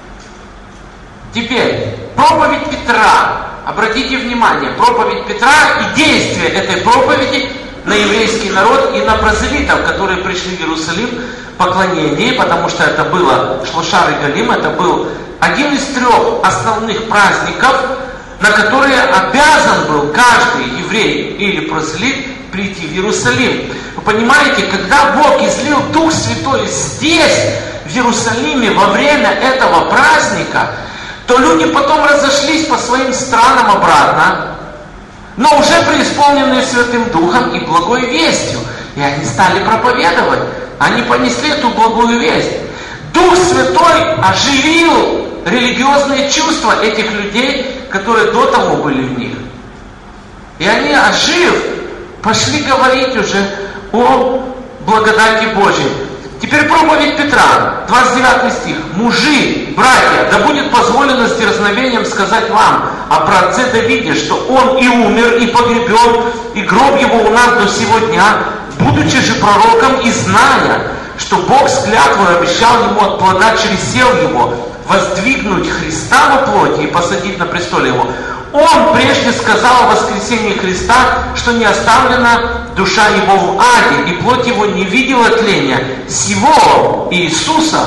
Теперь, проповедь Петра. Обратите внимание, проповедь Петра и действие этой проповеди на еврейский народ и на прозелитов, которые пришли в Иерусалим в поклонении, потому что это было Шлошар и Галим, это был один из 3 основных праздников, на которые обязан был каждый еврей или прозелит прийти в Иерусалим. Вы понимаете, когда Бог излил Дух Святой здесь, в Иерусалиме, во время этого праздника, то люди потом разошлись по своим странам обратно, но уже преисполненные Святым Духом и благой вестью. И они стали проповедовать. Они понесли эту благую весть. Дух Святой оживил религиозные чувства этих людей, которые до того были в них. И они, ожив, пошли говорить уже о благодати Божьей. Теперь проповедь Петра, 29 стих. «Мужи, братья, да будет позволено с дерзновением сказать вам о праотце Давиде, что он и умер, и погребен, и гроб его у нас до сего дня, будучи же пророком и зная, что Бог с клятвой обещал ему от плода чресел его, воздвигнуть Христа во плоти и посадить на престоле его. Он прежде сказал о воскресении Христа, что не оставлена душа его в аде, и плоть его не видела тления. Сего Иисуса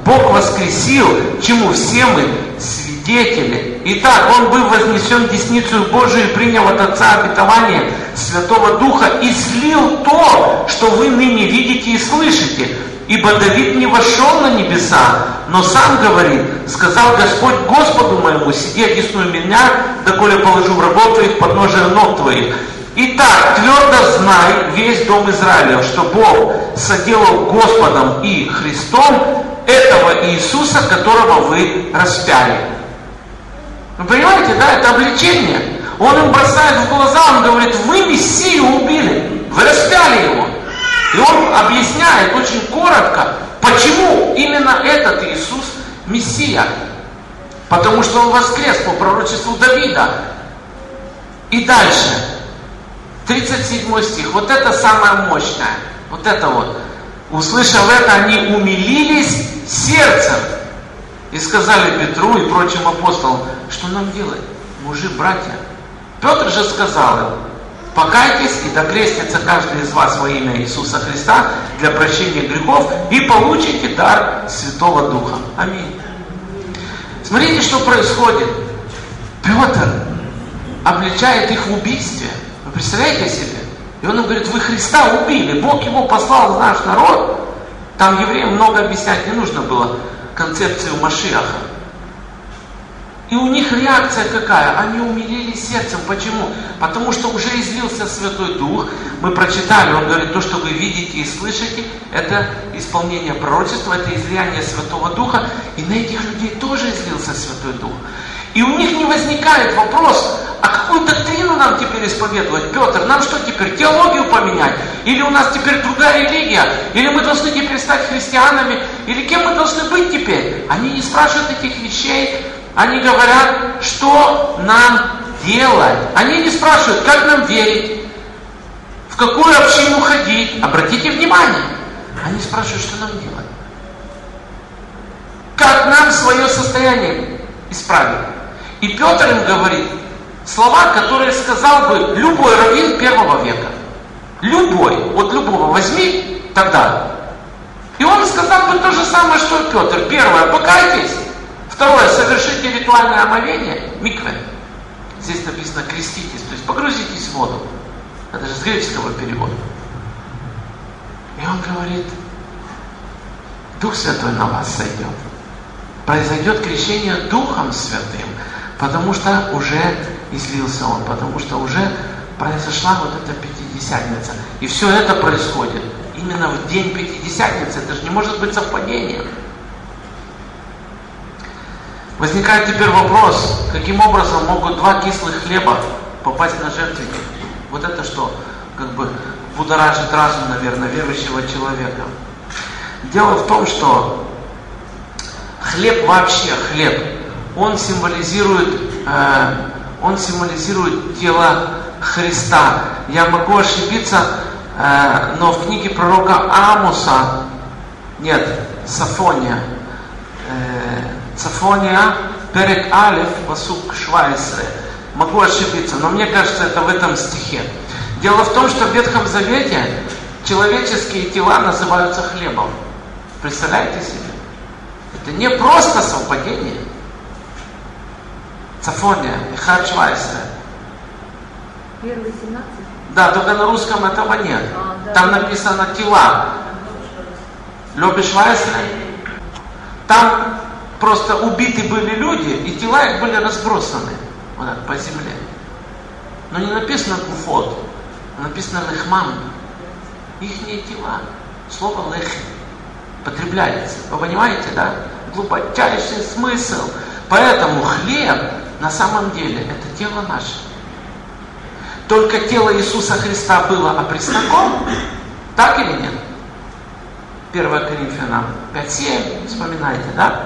Бог воскресил, чему все мы свидетели. Итак, Он был вознесен в десницу Божию и принял от Отца обетование Святого Духа и слил то, что вы ныне видите и слышите. Ибо Давид не вошел на небеса, но сам говорит: сказал Господь Господу моему, сиди одесную меня, доколе положу врагов твоих под ножи ног твоих. Итак, твердо знай, весь дом Израилев, что Бог соделал Господом и Христом этого Иисуса, которого вы распяли. Вы понимаете, да, это обличение. Он им бросает в глаза, он говорит: вы Мессию убили, вы распяли его. И он объясняет очень коротко, почему именно этот Иисус Мессия. Потому что он воскрес по пророчеству Давида. И дальше, 37 стих, вот это самое мощное, вот это вот. Услышав это, они умилились сердцем и сказали Петру и прочим апостолам: что нам делать, мужи, братья? Петр же сказал им: покайтесь и докрестится каждый из вас во имя Иисуса Христа для прощения грехов и получите дар Святого Духа. Аминь. Смотрите, что происходит. Петр обличает их в убийстве. Вы представляете себе? И он им говорит: вы Христа убили, Бог его послал в наш народ. Там евреям много объяснять не нужно было концепцию Машиаха. И у них реакция какая? Они умилились сердцем. Почему? Потому что уже излился Святой Дух. Мы прочитали, он говорит: то, что вы видите и слышите, это исполнение пророчества, это излияние Святого Духа. И на этих людей тоже излился Святой Дух. И у них не возникает вопрос: а какую доктрину нам теперь исповедовать? Петр, нам что теперь, теологию поменять? Или у нас теперь другая религия? Или мы должны теперь стать христианами? Или кем мы должны быть теперь? Они не спрашивают этих вещей. Они говорят, что нам делать. Они не спрашивают, как нам верить, в какую общину ходить. Обратите внимание. Они спрашивают, что нам делать. Как нам свое состояние исправить. И Петр им говорит слова, которые сказал бы любой раввин первого века. Любой. Вот любого возьми тогда. И он сказал бы то же самое, что и Петр. Первое, покайтесь. Второе, совершите ритуальное омовение, микве. Здесь написано креститесь, то есть погрузитесь в воду. Это же с греческого перевода. И он говорит: Дух Святой на вас сойдет. Произойдет крещение Духом Святым, потому что уже излился Он, потому что уже произошла вот эта Пятидесятница. И все это происходит именно в день Пятидесятницы. Это же не может быть совпадением. Возникает теперь вопрос, каким образом могут два кислых хлеба попасть на жертвенник? Вот это что, как бы будоражит разум, наверное, верующего человека. Дело в том, что хлеб вообще, хлеб, он символизирует тело Христа. Я могу ошибиться, но в книге пророка Амоса, Сафония, Перек Алеф, Пасук 17. Могу ошибиться, но мне кажется, это в этом стихе. Дело в том, что в Ветхом Завете человеческие тела называются хлебом. Представляете себе? Это не просто совпадение. Сафония, Эхад 17. Первый 17? Да, только на русском этого нет. Да. Там написано тела. Лёбе 17. Там просто убиты были люди, и тела их были разбросаны вот так, по земле. Но не написано гуфот, а написано лехмам. Ихние тела. Слово лехем потребляется. Вы понимаете, да? Глубочайший смысл. Поэтому хлеб на самом деле это тело наше. Только тело Иисуса Христа было опресноком, так или нет? 1 Коринфянам 5:7, вспоминайте, да?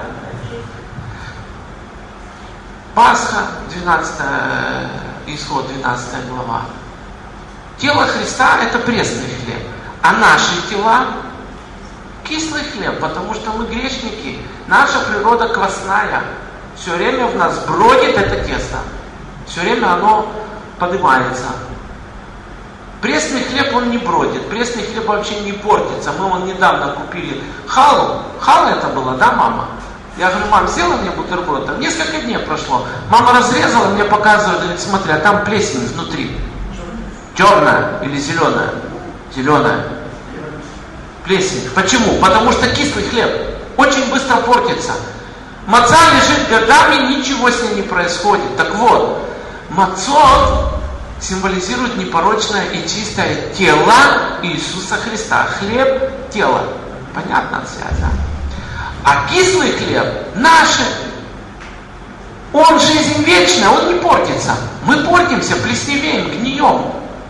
Пасха, 12, Исход, 12 глава. Тело Христа это пресный хлеб, а наши тела кислый хлеб, потому что мы грешники. Наша природа квасная. Все время в нас бродит это тесто. Все время оно поднимается. Пресный хлеб, он не бродит, пресный хлеб вообще не портится. Мы вон недавно купили халу. Хала это было, да, мама? Я говорю, мам, сделай мне бутерброд. Там несколько дней прошло. Мама разрезала, мне показывает, говорит, смотри, а там плесень внутри. Черная или зеленая? Зеленая. Плесень. Почему? Потому что кислый хлеб очень быстро портится. Маца лежит годами, ничего с ней не происходит. Так вот, мацот символизирует непорочное и чистое тело Иисуса Христа. Хлеб – тело. Понятно связь, да? А кислый хлеб – наше. Он жизнь вечная, он не портится. Мы портимся, плесневеем, гнием.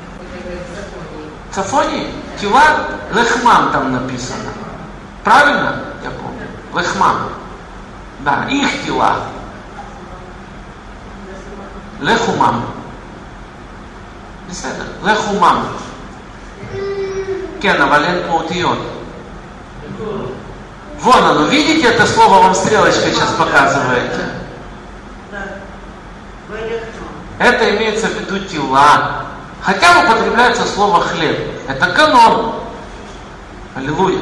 Цафонии? Тела? Лехман там написано. Правильно? Я помню. Лехман. Да, их тела. Лехумам. Лехумам. Кена вален поутиот. Вон оно, видите, это слово вам стрелочкой сейчас показывает? Это имеется в виду тела. Хотя употребляется слово хлеб. Это канон. Аллилуйя.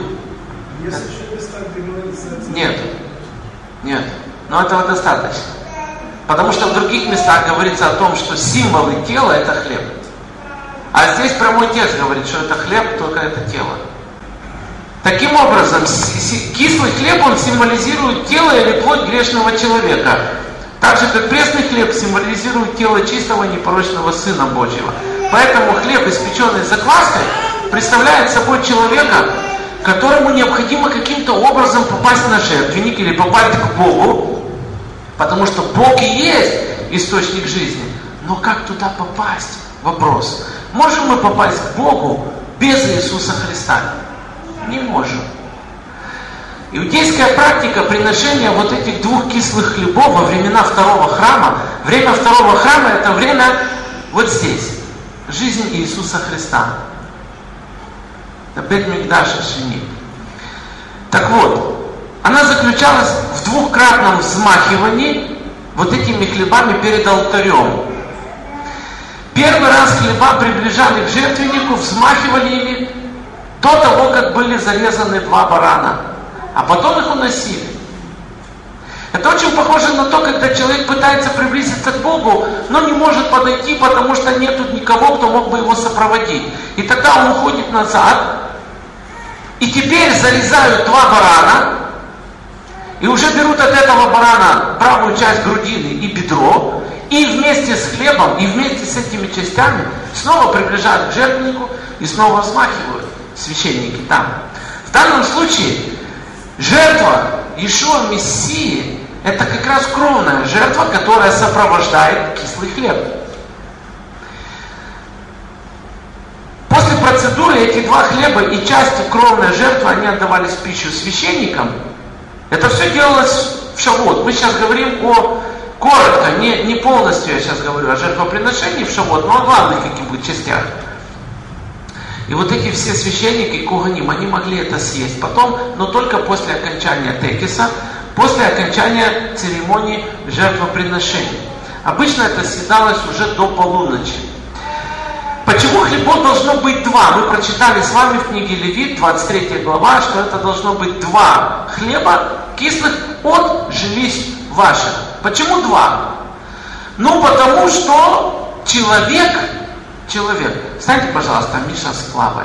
Нет. Нет. Но этого достаточно. Потому что в других местах говорится о том, что символы тела это хлеб. А здесь прямой текст говорит, что это хлеб, только это тело. Таким образом, кислый хлеб, он символизирует тело или плоть грешного человека. Так же, как пресный хлеб символизирует тело чистого непорочного Сына Божьего. Поэтому хлеб, испеченный закваской, представляет собой человека, которому необходимо каким-то образом попасть на жертвенник или попасть к Богу, потому что Бог и есть источник жизни. Но как туда попасть? Вопрос. Можем мы попасть к Богу без Иисуса Христа? Не можем. Иудейская практика приношения вот этих двух кислых хлебов во времена второго храма, время второго храма это время вот здесь, жизнь Иисуса Христа. Это Бет Микдаш Шени. Так вот, она заключалась в двухкратном взмахивании вот этими хлебами перед алтарем. Первый раз хлеба приближали к жертвеннику, взмахивали ими до того, как были зарезаны 2 барана, а потом их уносили. Это очень похоже на то, когда человек пытается приблизиться к Богу, но не может подойти, потому что нету никого, кто мог бы его сопроводить. И тогда он уходит назад, и теперь зарезают 2 барана, и уже берут от этого барана правую часть грудины и бедро, и вместе с хлебом, и вместе с этими частями снова приближают к жертвеннику и снова взмахивают священники там. В данном случае жертва Иешуа Мессии это как раз кровная жертва, которая сопровождает кислый хлеб. После процедуры эти 2 хлеба и части кровной жертвы, они отдавались в пищу священникам. Это все делалось в Шавуот. Мы сейчас говорим коротко, не полностью я сейчас говорю о жертвоприношении в Шавуот, но о главных каких-нибудь частях. И вот эти все священники, коганим, они могли это съесть потом, но только после окончания текиса, после окончания церемонии жертвоприношения. Обычно это съедалось уже до полуночи. Почему хлебов должно быть 2? Мы прочитали с вами в книге Левит, 23 глава, что это должно быть 2 хлеба кислых от жилищ ваших. Почему 2? Ну, потому что человек, встаньте, пожалуйста, Миша с Клавой.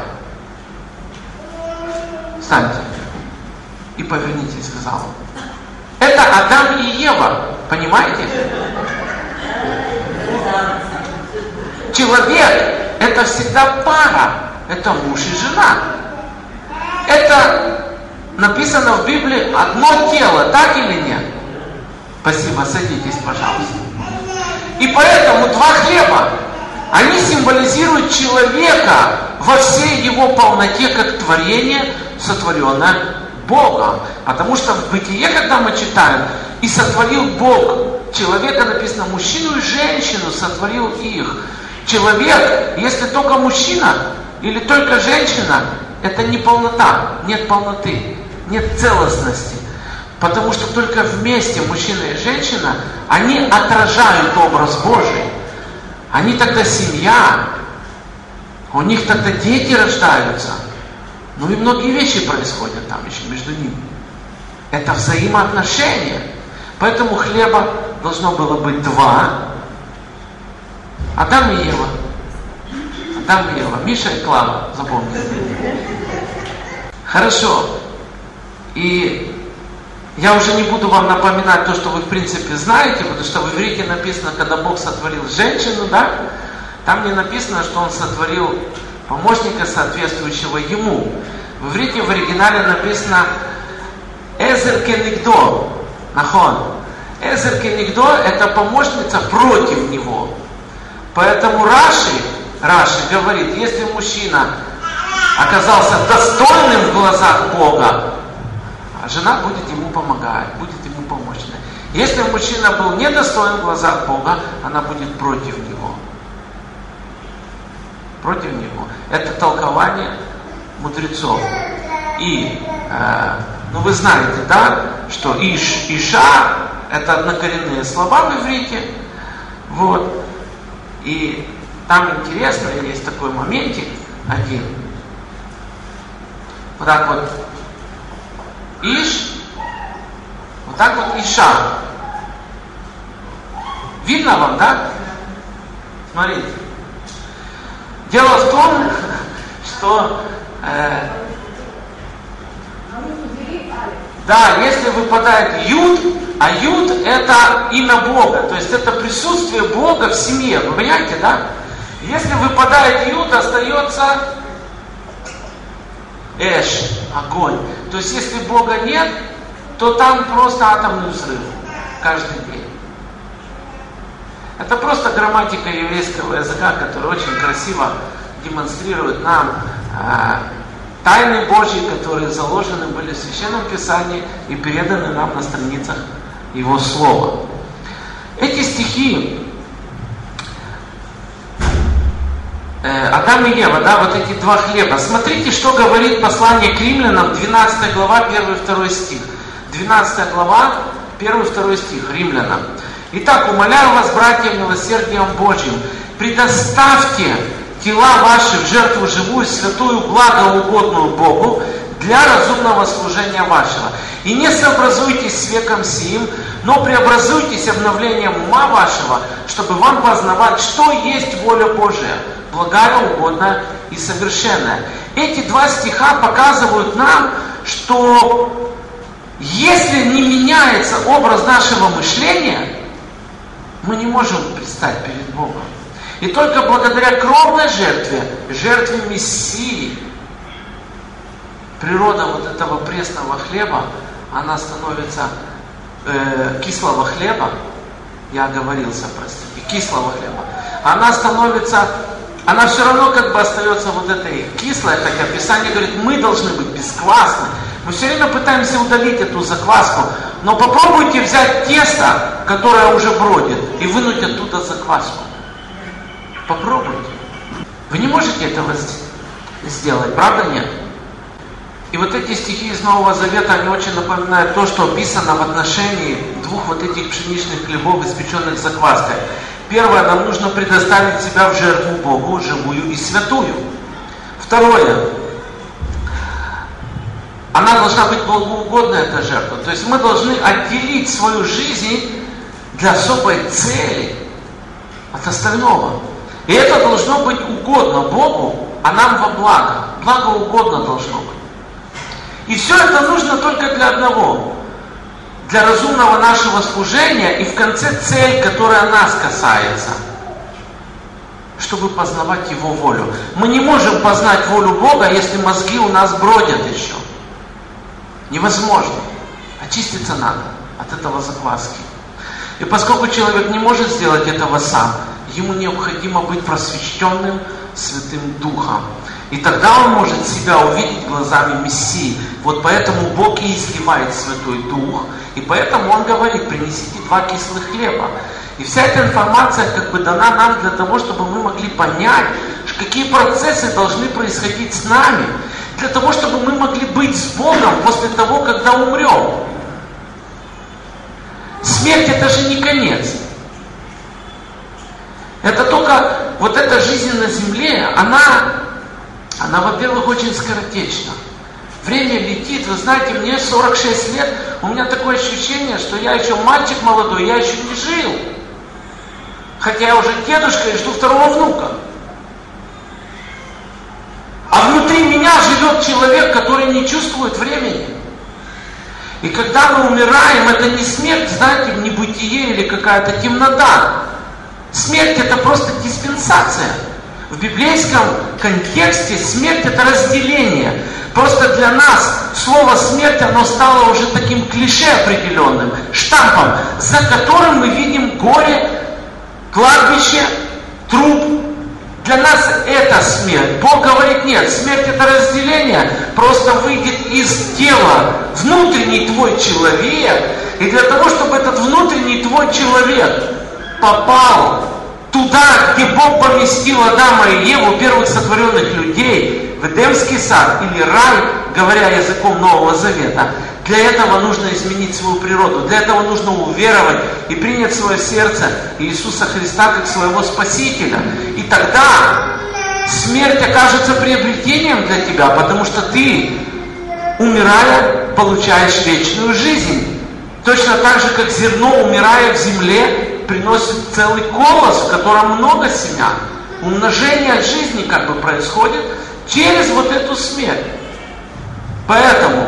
Встаньте. И повернитесь к залу. Это Адам и Ева, понимаете? Человек – это всегда пара, это муж и жена. Это написано в Библии одно тело, так или нет? Спасибо, садитесь, пожалуйста. И поэтому 2 хлеба, они символизируют человека во всей его полноте, как творение, сотворенное Богом. Потому что в Бытие, когда мы читаем, и сотворил Бог человека, написано, мужчину и женщину сотворил их. Человек, если только мужчина или только женщина, это не полнота, нет полноты, нет целостности. Потому что только вместе мужчина и женщина, они отражают образ Божий. Они тогда семья. У них тогда дети рождаются. Ну и многие вещи происходят там еще между ними. Это взаимоотношения. Поэтому хлеба должно было быть 2. Адам и Ева. Адам и Ева. Миша и Клава, запомните. Хорошо. И я уже не буду вам напоминать то, что вы в принципе знаете, потому что в иврите написано, когда Бог сотворил женщину, да? Там не написано, что Он сотворил помощника, соответствующего ему. В иврите в оригинале написано «Эзер кенигдо». Нахон. «Эзер кенигдо» — это помощница против него. Поэтому Раши говорит, если мужчина оказался достойным в глазах Бога, жена будет ему помогать, будет ему помощной. Если мужчина был недостоин в глазах Бога, она будет против него. Против него. Это толкование мудрецов. И, вы знаете, да, что Иша — это однокоренные слова в иврите. Вот. И там интересно, есть такой моментик один. Вот так вот. Иш, вот так вот Иша. Видно вам, да? Смотрите. Дело в том, что да, если выпадает Юд, а Юд это имя Бога, то есть это присутствие Бога в семье, вы понимаете, да? Если выпадает Юд, остается Эш, огонь. То есть если Бога нет, то там просто атомный взрыв каждый день. Это просто грамматика еврейского языка, которая очень красиво демонстрирует нам тайны Божьи, которые заложены были в Священном Писании и переданы нам на страницах Его Слова. Эти стихи Адам и Ева, да, вот эти 2 хлеба. Смотрите, что говорит послание к римлянам, 12 глава, 1-2 стих. 12 глава, 1-2 стих, римлянам. Итак, умоляю вас, братья, милосердием Божьим, предоставьте тела ваши в жертву живую, святую, благоугодную Богу, для разумного служения вашего. И не сообразуйтесь с веком сим, но преобразуйтесь обновлением ума вашего, чтобы вам познавать, что есть воля Божия, благая, угодная и совершенная. Эти 2 стиха показывают нам, что если не меняется образ нашего мышления, мы не можем предстать перед Богом. И только благодаря кровной жертве Мессии, природа вот этого пресного хлеба, она становится кислого хлеба, я оговорился, простите, кислого хлеба, она все равно как бы остается вот этой кислой, как Писание говорит, мы должны быть бесквасны. Мы все время пытаемся удалить эту закваску, но попробуйте взять тесто, которое уже бродит, и вынуть оттуда закваску. Попробуйте. Вы не можете этого сделать, правда нет? И вот эти стихи из Нового Завета, они очень напоминают то, что описано в отношении 2 вот этих пшеничных хлебов, испеченных закваской. Первое, нам нужно предоставить себя в жертву Богу, живую и святую. Второе, она должна быть благоугодная, эта жертва. То есть мы должны отделить свою жизнь для особой цели от остального. И это должно быть угодно Богу, а нам во благо. Благоугодно должно быть. И все это нужно только для одного. Для разумного нашего служения и в конце цель, которая нас касается. Чтобы познавать Его волю. Мы не можем познать волю Бога, если мозги у нас бродят еще. Невозможно. Очиститься надо от этого закваски. И поскольку человек не может сделать этого сам, ему необходимо быть просвещенным Святым Духом. И тогда он может себя увидеть глазами Мессии. Вот поэтому Бог и изливает Святой Дух. И поэтому Он говорит, принесите 2 кислых хлеба. И вся эта информация как бы дана нам для того, чтобы мы могли понять, какие процессы должны происходить с нами. Для того, чтобы мы могли быть с Богом после того, когда умрем. Смерть это же не конец. Это только вот эта жизнь на земле, она она, во-первых, очень скоротечна. Время летит, вы знаете, мне 46 лет, у меня такое ощущение, что я еще мальчик молодой, я еще не жил. Хотя я уже дедушка и жду второго внука. А внутри меня живет человек, который не чувствует времени. И когда мы умираем, это не смерть, знаете, в небытие или какая-то темнота. Смерть это просто диспенсация. В библейском контексте смерть это разделение. Просто для нас слово смерть, оно стало уже таким клише определенным, штампом, за которым мы видим горе, кладбище, труп. Для нас это смерть. Бог говорит, нет, смерть это разделение, просто выйдет из тела внутренний твой человек. И для того, чтобы этот внутренний твой человек попал туда, где Бог поместил Адама и Еву, первых сотворенных людей, в Эдемский сад или рай, говоря языком Нового Завета, для этого нужно изменить свою природу, для этого нужно уверовать и принять в свое сердце Иисуса Христа как своего Спасителя. И тогда смерть окажется приобретением для тебя, потому что ты, умирая, получаешь вечную жизнь. Точно так же, как зерно, умирая в земле, приносит целый колос, в котором много семян. Умножение жизни как бы происходит через вот эту смерть. Поэтому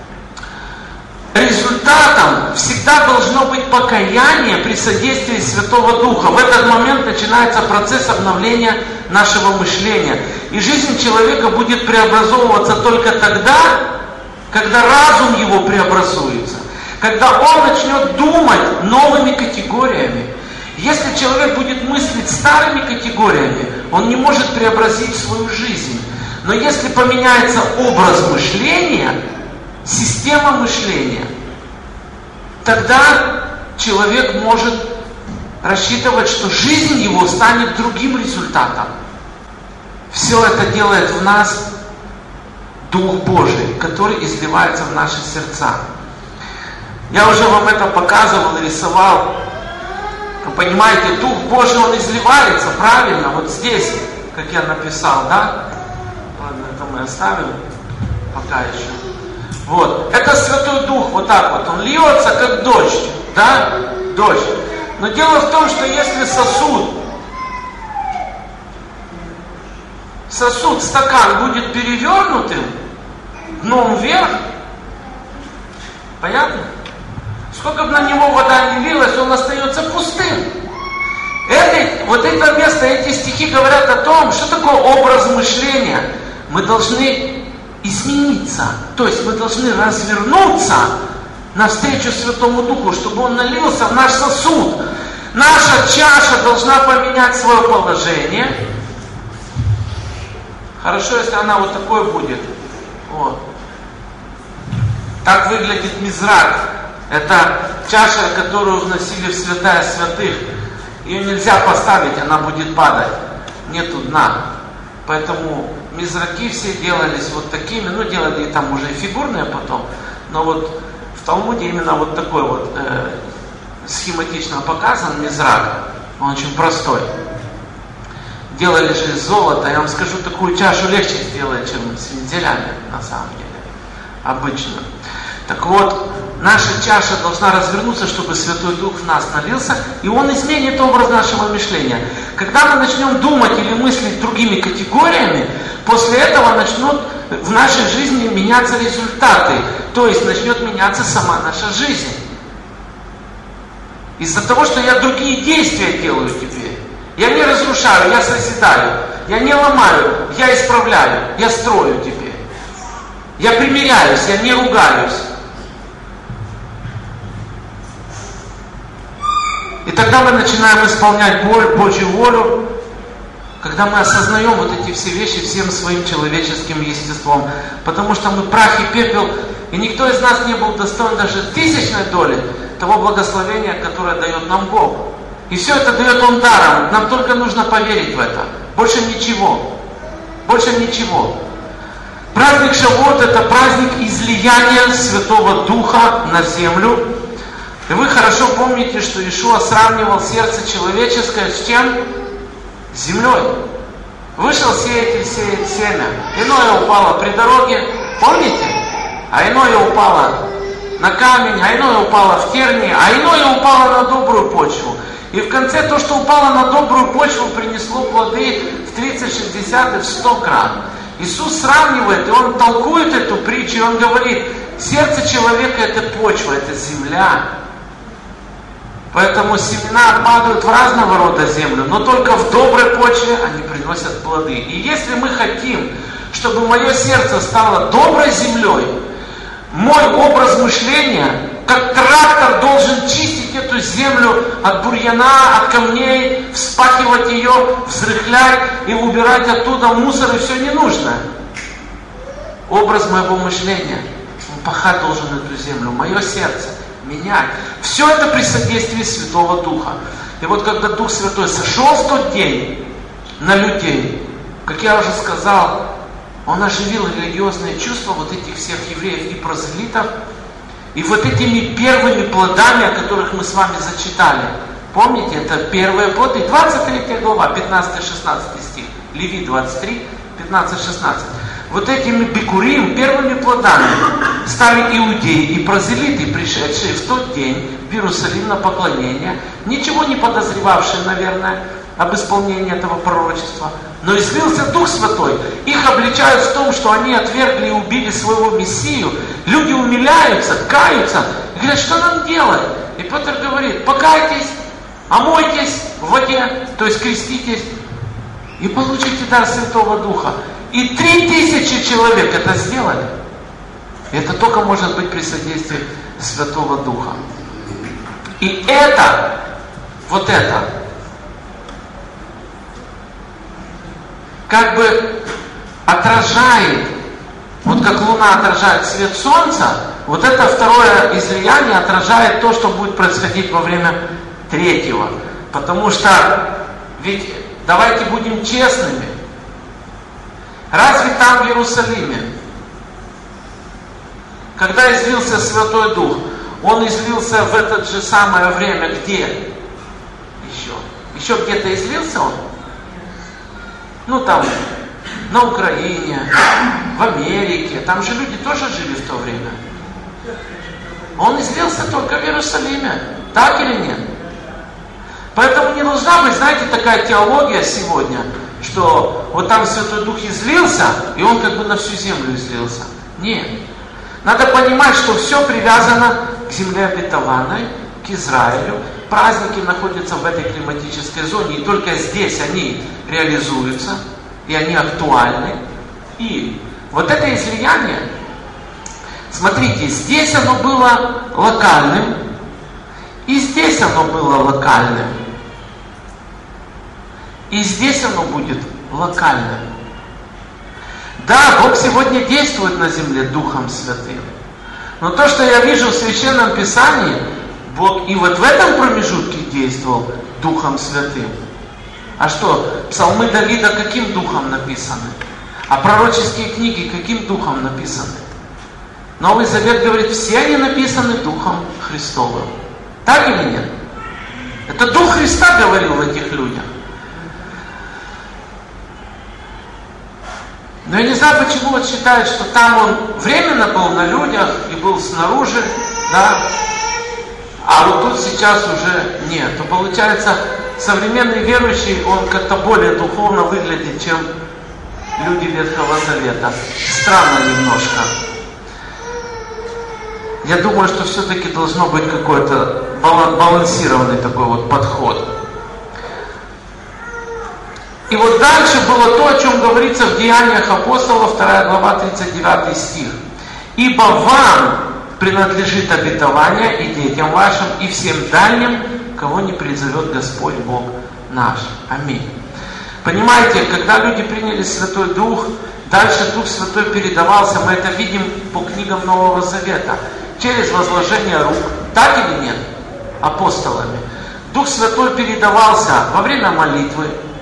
результатом всегда должно быть покаяние при содействии Святого Духа. В этот момент начинается процесс обновления нашего мышления. И жизнь человека будет преобразовываться только тогда, когда разум его преобразуется. Когда он начнет думать новыми категориями. Если человек будет мыслить старыми категориями, он не может преобразить свою жизнь. Но если поменяется образ мышления, система мышления, тогда человек может рассчитывать, что жизнь его станет другим результатом. Все это делает в нас Дух Божий, который изливается в наши сердца. Я уже вам это показывал и рисовал. Вы понимаете, Дух Божий, он изливается, правильно? Вот здесь, как я написал, да? Ладно, это мы оставим пока еще. Вот, это Святой Дух, вот так вот, он льется, как дождь, да? Дождь. Но дело в том, что если стакан будет перевернутым, дном вверх, понятно? Сколько бы на него вода не лилась, он остается пустым. Вот это место, эти стихи говорят о том, что такое образ мышления. Мы должны измениться, то есть мы должны развернуться навстречу Святому Духу, чтобы он налился в наш сосуд. Наша чаша должна поменять свое положение. Хорошо, если она вот такой будет. Вот. Так выглядит мизрак. Это чаша, которую вносили в святая святых. Ее нельзя поставить, она будет падать. Нету дна. Поэтому мизраки все делались вот такими. Ну, делали там уже и фигурные потом. Но вот в Талмуде именно вот такой вот схематично показан мизрак. Он очень простой. Делали же из золота. Я вам скажу, такую чашу легче сделать, чем с вензелями, на самом деле. Обычно. Так вот, наша чаша должна развернуться, чтобы Святой Дух в нас налился, и Он изменит образ нашего мышления. Когда мы начнем думать или мыслить другими категориями, после этого начнут в нашей жизни меняться результаты, то есть начнет меняться сама наша жизнь. Из-за того, что я другие действия делаю теперь. Я не разрушаю, я созидаю. Я не ломаю, я исправляю, я строю теперь. Я примиряюсь, я не ругаюсь. И тогда мы начинаем исполнять Божью волю, когда мы осознаем вот эти все вещи всем своим человеческим естеством. Потому что мы прах и пепел, и никто из нас не был достоин даже 1000 доли того благословения, которое дает нам Бог. И все это дает Он даром. Нам только нужно поверить в это. Больше ничего. Больше ничего. Праздник Шавуот — это праздник излияния Святого Духа на землю. И вы хорошо помните, что Иешуа сравнивал сердце человеческое с чем? С землей. Вышел сеятель, сеет семя. Иное упало при дороге, помните? А иное упало на камень, а иное упало в тернии, а иное упало на добрую почву. И в конце то, что упало на добрую почву, принесло плоды в 30, 60 и в 100 крат. Иисус сравнивает, и Он толкует эту притчу, и Он говорит, сердце человека это почва, это земля. Поэтому семена падают в разного рода землю, но только в доброй почве они приносят плоды. И если мы хотим, чтобы мое сердце стало доброй землей, мой образ мышления, как трактор, должен чистить эту землю от бурьяна, от камней, вспахивать ее, взрыхлять и убирать оттуда мусор и все ненужное. Образ моего мышления, он пахать должен эту землю, мое сердце менять. Все это при содействии Святого Духа. И вот когда Дух Святой сошел в тот день на людей, как я уже сказал, Он оживил религиозные чувства вот этих всех евреев и прозелитов. И вот этими первыми плодами, о которых мы с вами зачитали, помните, это первые плоды, 23 глава, 15-16 стих, Левит 23, 15-16. Вот этими бикурим, первыми плодами, стали иудеи и прозелиты, пришедшие в тот день в Иерусалим на поклонение, ничего не подозревавшие, наверное, об исполнении этого пророчества. Но излился Дух Святой, их обличают в том, что они отвергли и убили своего Мессию. Люди умиляются, каются, и говорят, что нам делать? И Петр говорит, покайтесь, омойтесь в воде, то есть креститесь, и получите дар Святого Духа. И 3000 человек это сделали. И это только может быть при содействии Святого Духа. И это, вот это, как бы отражает, вот как Луна отражает свет Солнца, вот это второе излияние отражает то, что будет происходить во время третьего. Потому что, ведь давайте будем честными, разве там, в Иерусалиме, когда излился Святой Дух, Он излился в это же самое время где? Еще где-то излился Он? Ну там, на Украине, в Америке, там же люди тоже жили в то время. Он излился только в Иерусалиме, так или нет? Поэтому не должна быть, знаете, такая теология сегодня, что вот там Святой Дух излился, и Он как бы на всю землю излился. Нет. Надо понимать, что все привязано к земле обетованной, к Израилю. Праздники находятся в этой климатической зоне, и только здесь они реализуются, и они актуальны. И вот это излияние, смотрите, здесь оно было локальным, и здесь оно было локальным, и здесь оно будет локальным. Да, Бог сегодня действует на земле Духом Святым, но то, что я вижу в Священном Писании, Бог и вот в этом промежутке действовал Духом Святым. А что, псалмы Давида каким духом написаны? А пророческие книги каким духом написаны? Новый Завет говорит, все они написаны Духом Христовым. Так или нет? Это Дух Христа говорил в этих людях. Но я не знаю, почему вот считают, что там Он временно был на людях и был снаружи, да, а вот тут сейчас уже нет. То получается, современный верующий, он как-то более духовно выглядит, чем люди Ветхого Завета. Странно немножко. Я думаю, что все-таки должно быть какой-то балансированный такой вот подход. И вот дальше было то, о чем говорится в Деяниях Апостолов, 2 глава, 39 стих. «Ибо вам принадлежит обетование и детям вашим, и всем дальним, кого не призовет Господь Бог наш». Аминь. Понимаете, когда люди приняли Святой Дух, дальше Дух Святой передавался, мы это видим по книгам Нового Завета, через возложение рук, так или нет, апостолами. Дух Святой передавался во время молитвы,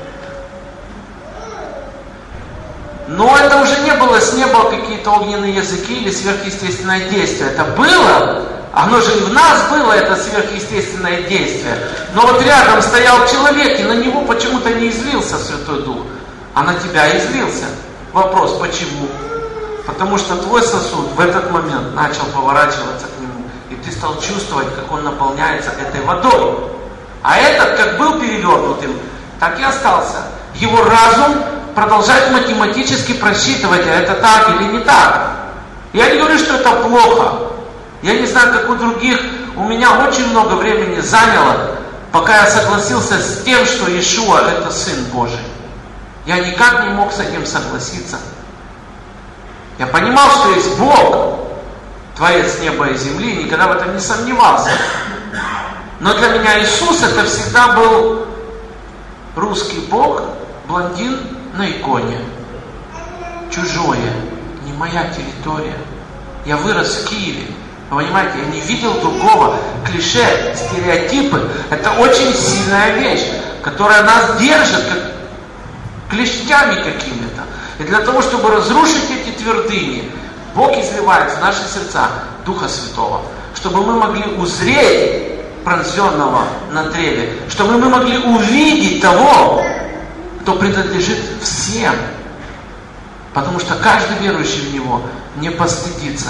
но это уже не было с неба какие-то огненные языки или сверхъестественное действие. Это было, оно же и в нас было, это сверхъестественное действие. Но вот рядом стоял человек, и на него почему-то не излился Святой Дух, а на тебя излился. Вопрос, почему? Потому что твой сосуд в этот момент начал поворачиваться к нему, и ты стал чувствовать, как он наполняется этой водой. А этот, как был перевернутым, так и остался. Его разум продолжает математически просчитывать, а это так или не так. Я не говорю, что это плохо. Я не знаю, как у других. У меня очень много времени заняло, пока я согласился с тем, что Иешуа это Сын Божий. Я никак не мог с этим согласиться. Я понимал, что есть Бог, Творец неба и земли, никогда в этом не сомневался. Но для меня Иисус это всегда был русский Бог, блондин на иконе. Чужое, не моя территория. Я вырос в Киеве. Вы понимаете, я не видел другого. Клише, стереотипы – это очень сильная вещь, которая нас держит как клещами какими-то. И для того, чтобы разрушить эти твердыни, Бог изливает в наши сердца Духа Святого, чтобы мы могли узреть пронзенного на древе, чтобы мы могли увидеть того, кто принадлежит всем. Потому что каждый верующий в Него не постыдится.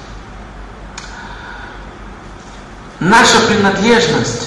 Наша принадлежность.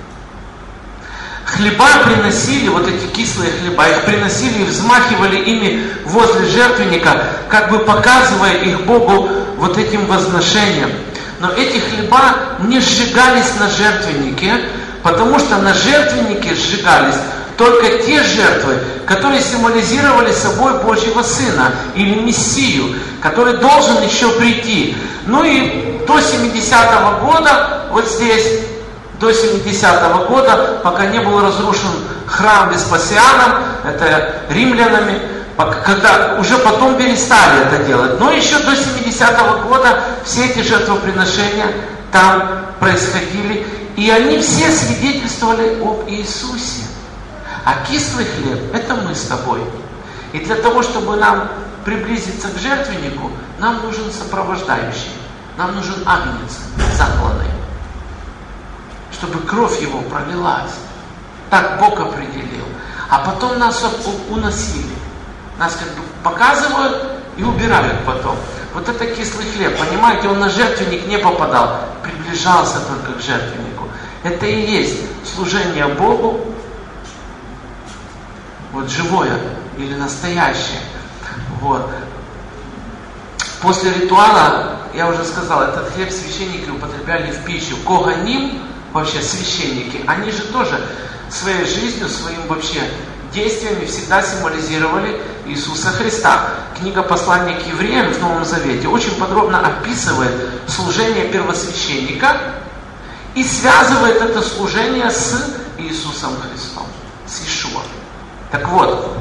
Хлеба приносили, вот эти кислые хлеба, их приносили и взмахивали ими возле жертвенника, как бы показывая их Богу вот этим возношением. Но эти хлеба не сжигались на жертвеннике, потому что на жертвеннике сжигались только те жертвы, которые символизировали собой Божьего Сына или Мессию, который должен еще прийти. Ну и до 70-го года, вот здесь, до 70-го года, пока не был разрушен храм Веспасианом, это римлянами, когда уже потом перестали это делать. Но еще до 70-го года все эти жертвоприношения там происходили, и они все свидетельствовали об Иисусе. А кислый хлеб – это мы с тобой. И для того, чтобы нам приблизиться к жертвеннику, нам нужен сопровождающий. Нам нужен агнец закланный, чтобы кровь его пролилась. Так Бог определил. А потом нас уносили. Нас как бы показывают и убирают потом. Вот это кислый хлеб, понимаете, он на жертвенник не попадал, приближался только к жертвеннику. Это и есть служение Богу, вот живое или настоящее. Вот. После ритуала, я уже сказал, этот хлеб священники употребляли в пищу. Коганим, вообще священники, они же тоже своей жизнью, своим вообще действиями всегда символизировали Иисуса Христа. Книга «Послание к евреям» в Новом Завете очень подробно описывает служение первосвященника и связывает это служение с Иисусом Христом, с Иешуа. Так вот,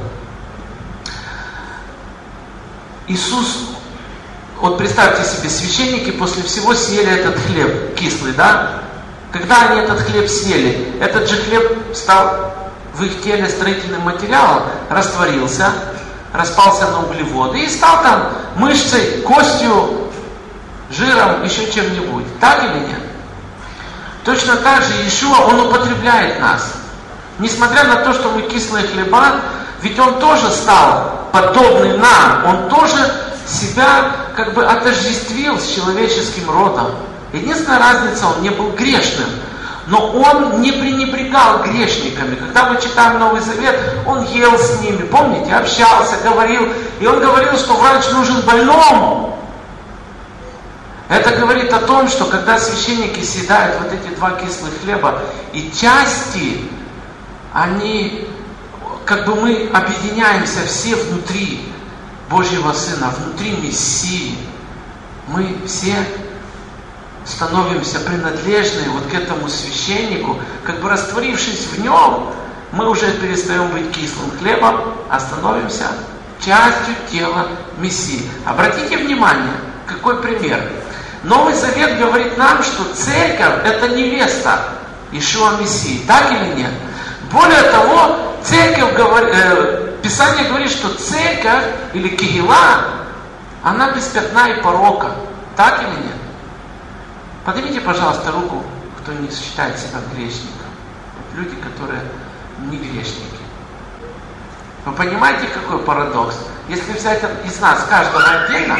Иисус, вот представьте себе, священники после всего съели этот хлеб кислый, да? Когда они этот хлеб съели, этот же хлеб стал в их теле строительным материалом, растворился, распался на углеводы и стал там мышцей, костью, жиром, еще чем-нибудь. Так или нет? Точно так же Иешуа, Он употребляет нас. Несмотря на то, что мы кислые хлеба, ведь Он тоже стал подобный нам. Он тоже себя как бы отождествил с человеческим родом. Единственная разница, Он не был грешным. Но Он не пренебрегал грешниками. Когда мы читаем Новый Завет, Он ел с ними, помните, общался, говорил. И Он говорил, что врач нужен больному. Это говорит о том, что когда священники съедают вот эти два кислых хлеба, и части, они, как бы мы объединяемся все внутри Божьего Сына, внутри Мессии. Мы все становимся принадлежны вот к этому священнику, как бы растворившись в нем, мы уже перестаем быть кислым хлебом, а становимся частью тела Мессии. Обратите внимание, какой пример. Новый Завет говорит нам, что церковь – это невеста Иешуа Мессии. Так или нет? Более того, Писание говорит, что церковь или кегила, она без пятна и порока. Так или нет? Поднимите, пожалуйста, руку, кто не считает себя грешником. Люди, которые не грешники. Вы понимаете, какой парадокс? Если взять из нас каждого отдельно,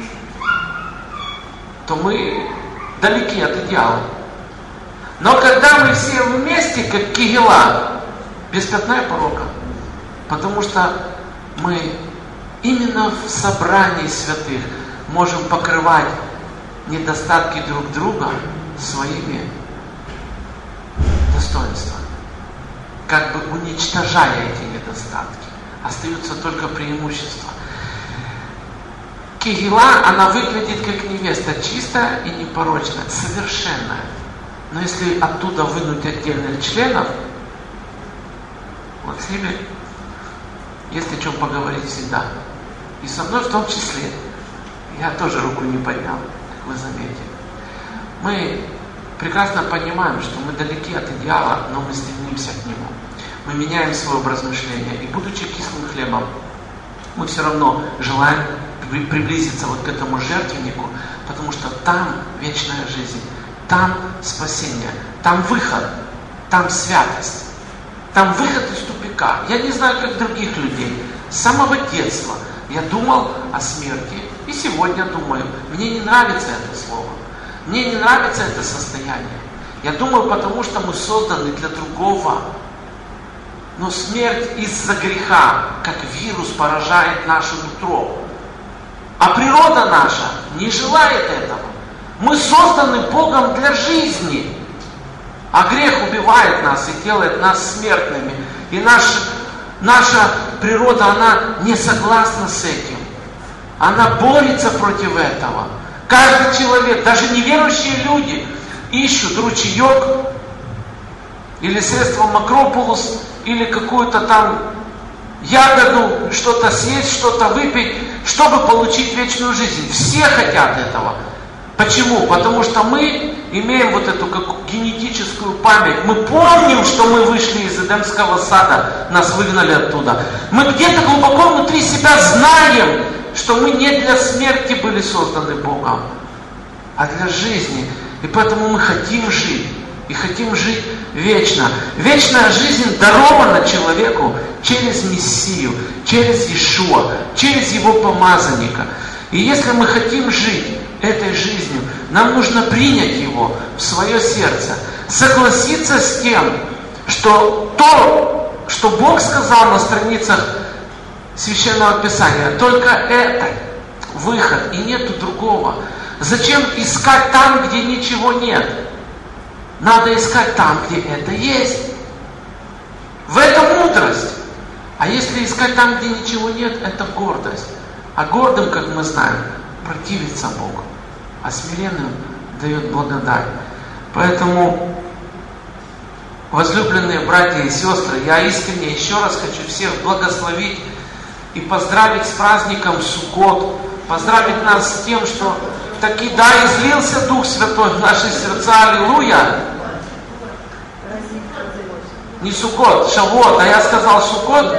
то мы далеки от идеала. Но когда мы все вместе, как кегела, без пятна и порока, потому что мы именно в собрании святых можем покрывать недостатки друг друга своими достоинствами, как бы уничтожая эти недостатки. Остаются только преимущества. Кегела, она выглядит как невеста, чистая и непорочная, совершенная. Но если оттуда вынуть отдельных членов, вот с ними есть о чем поговорить всегда. И со мной в том числе. Я тоже руку не поднял, как вы заметили. Мы прекрасно понимаем, что мы далеки от идеала, но мы стремимся к нему. Мы меняем свой образ мышления. И будучи кислым хлебом, мы все равно желаем приблизиться вот к этому жертвеннику, потому что там вечная жизнь, там спасение, там выход, там святость, там выход из тупика. Я не знаю, как других людей. С самого детства я думал о смерти. И сегодня думаю. Мне не нравится это слово. Мне не нравится это состояние. Я думаю, потому что мы созданы для другого. Но смерть из-за греха, как вирус, поражает наше нутро. А природа наша не желает этого. Мы созданы Богом для жизни. А грех убивает нас и делает нас смертными. И наша природа, она не согласна с этим. Она борется против этого. Каждый человек, даже неверующие люди, ищут ручеек или средство макропулус, или какую-то там ягоду, что-то съесть, что-то выпить, чтобы получить вечную жизнь. Все хотят этого. Почему? Потому что мы имеем вот эту как генетическую память. Мы помним, что мы вышли из Эдемского сада, нас выгнали оттуда. Мы где-то глубоко внутри себя знаем, что мы не для смерти были созданы Богом, а для жизни. И поэтому мы хотим жить. И хотим жить вечно. Вечная жизнь дарована человеку через Мессию, через Иешуа, через Его помазанника. И если мы хотим жить этой жизнью, нам нужно принять Его в свое сердце. Согласиться с тем, что то, что Бог сказал на страницах Священного Писания, только это выход, и нету другого. Зачем искать там, где ничего нет? Надо искать там, где это есть. В этом мудрость. А если искать там, где ничего нет, это гордость. А гордым, как мы знаем, противится Богу. А смиренным дает благодать. Поэтому, возлюбленные братья и сестры, я искренне еще раз хочу всех благословить и поздравить с праздником Суккот. Поздравить нас с тем, что таки да, излился Дух Святой в наши сердца. Аллилуйя! Не Суккот, Шавуот, а я сказал Суккот.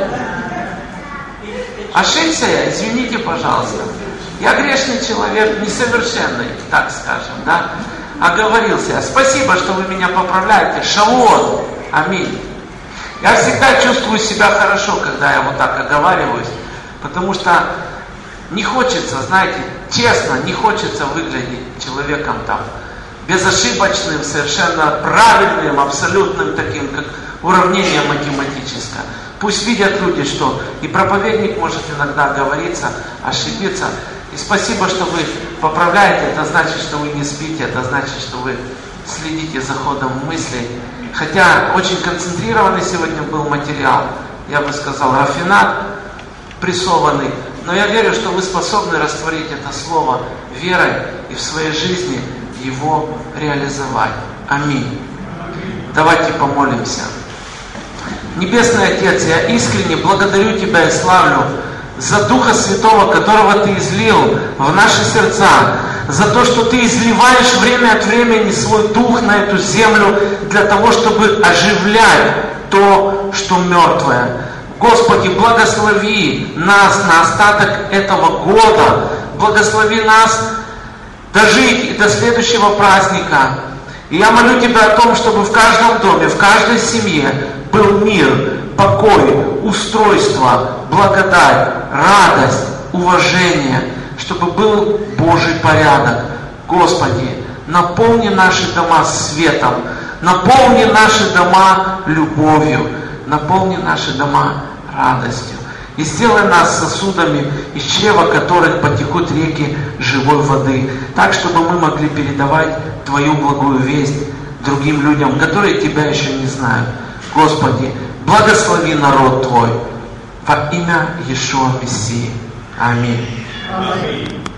Ошибся я, извините, пожалуйста. Я грешный человек, несовершенный, так скажем, да? Оговорился. Спасибо, что вы меня поправляете. Шавуот. Аминь. Я всегда чувствую себя хорошо, когда я вот так оговариваюсь, потому что не хочется, знаете, честно, не хочется выглядеть человеком там безошибочным, совершенно правильным, абсолютным таким, как уравнение математическое. Пусть видят люди, что и проповедник может иногда оговориться, ошибиться. И спасибо, что вы поправляете, это значит, что вы не спите, это значит, что вы следите за ходом мыслей. Хотя очень концентрированный сегодня был материал, я бы сказал, рафинат, прессованный. Но я верю, что вы способны растворить это слово верой и в своей жизни его реализовать. Аминь. Давайте помолимся. Небесный Отец, я искренне благодарю Тебя и славлю за Духа Святого, которого Ты излил в наши сердца, за то, что Ты изливаешь время от времени свой Дух на эту землю для того, чтобы оживлять то, что мертвое. Господи, благослови нас на остаток этого года, благослови нас дожить и до следующего праздника. И я молю Тебя о том, чтобы в каждом доме, в каждой семье был мир, покой, устройство, благодать, радость, уважение, чтобы был Божий порядок. Господи, наполни наши дома светом, наполни наши дома любовью, наполни наши дома радостью. И сделай нас сосудами, из чрева которых потекут реки живой воды, так, чтобы мы могли передавать Твою благую весть другим людям, которые Тебя еще не знают. Господи, благослови народ Твой во имя Иешуа Мессии. Аминь. Аминь.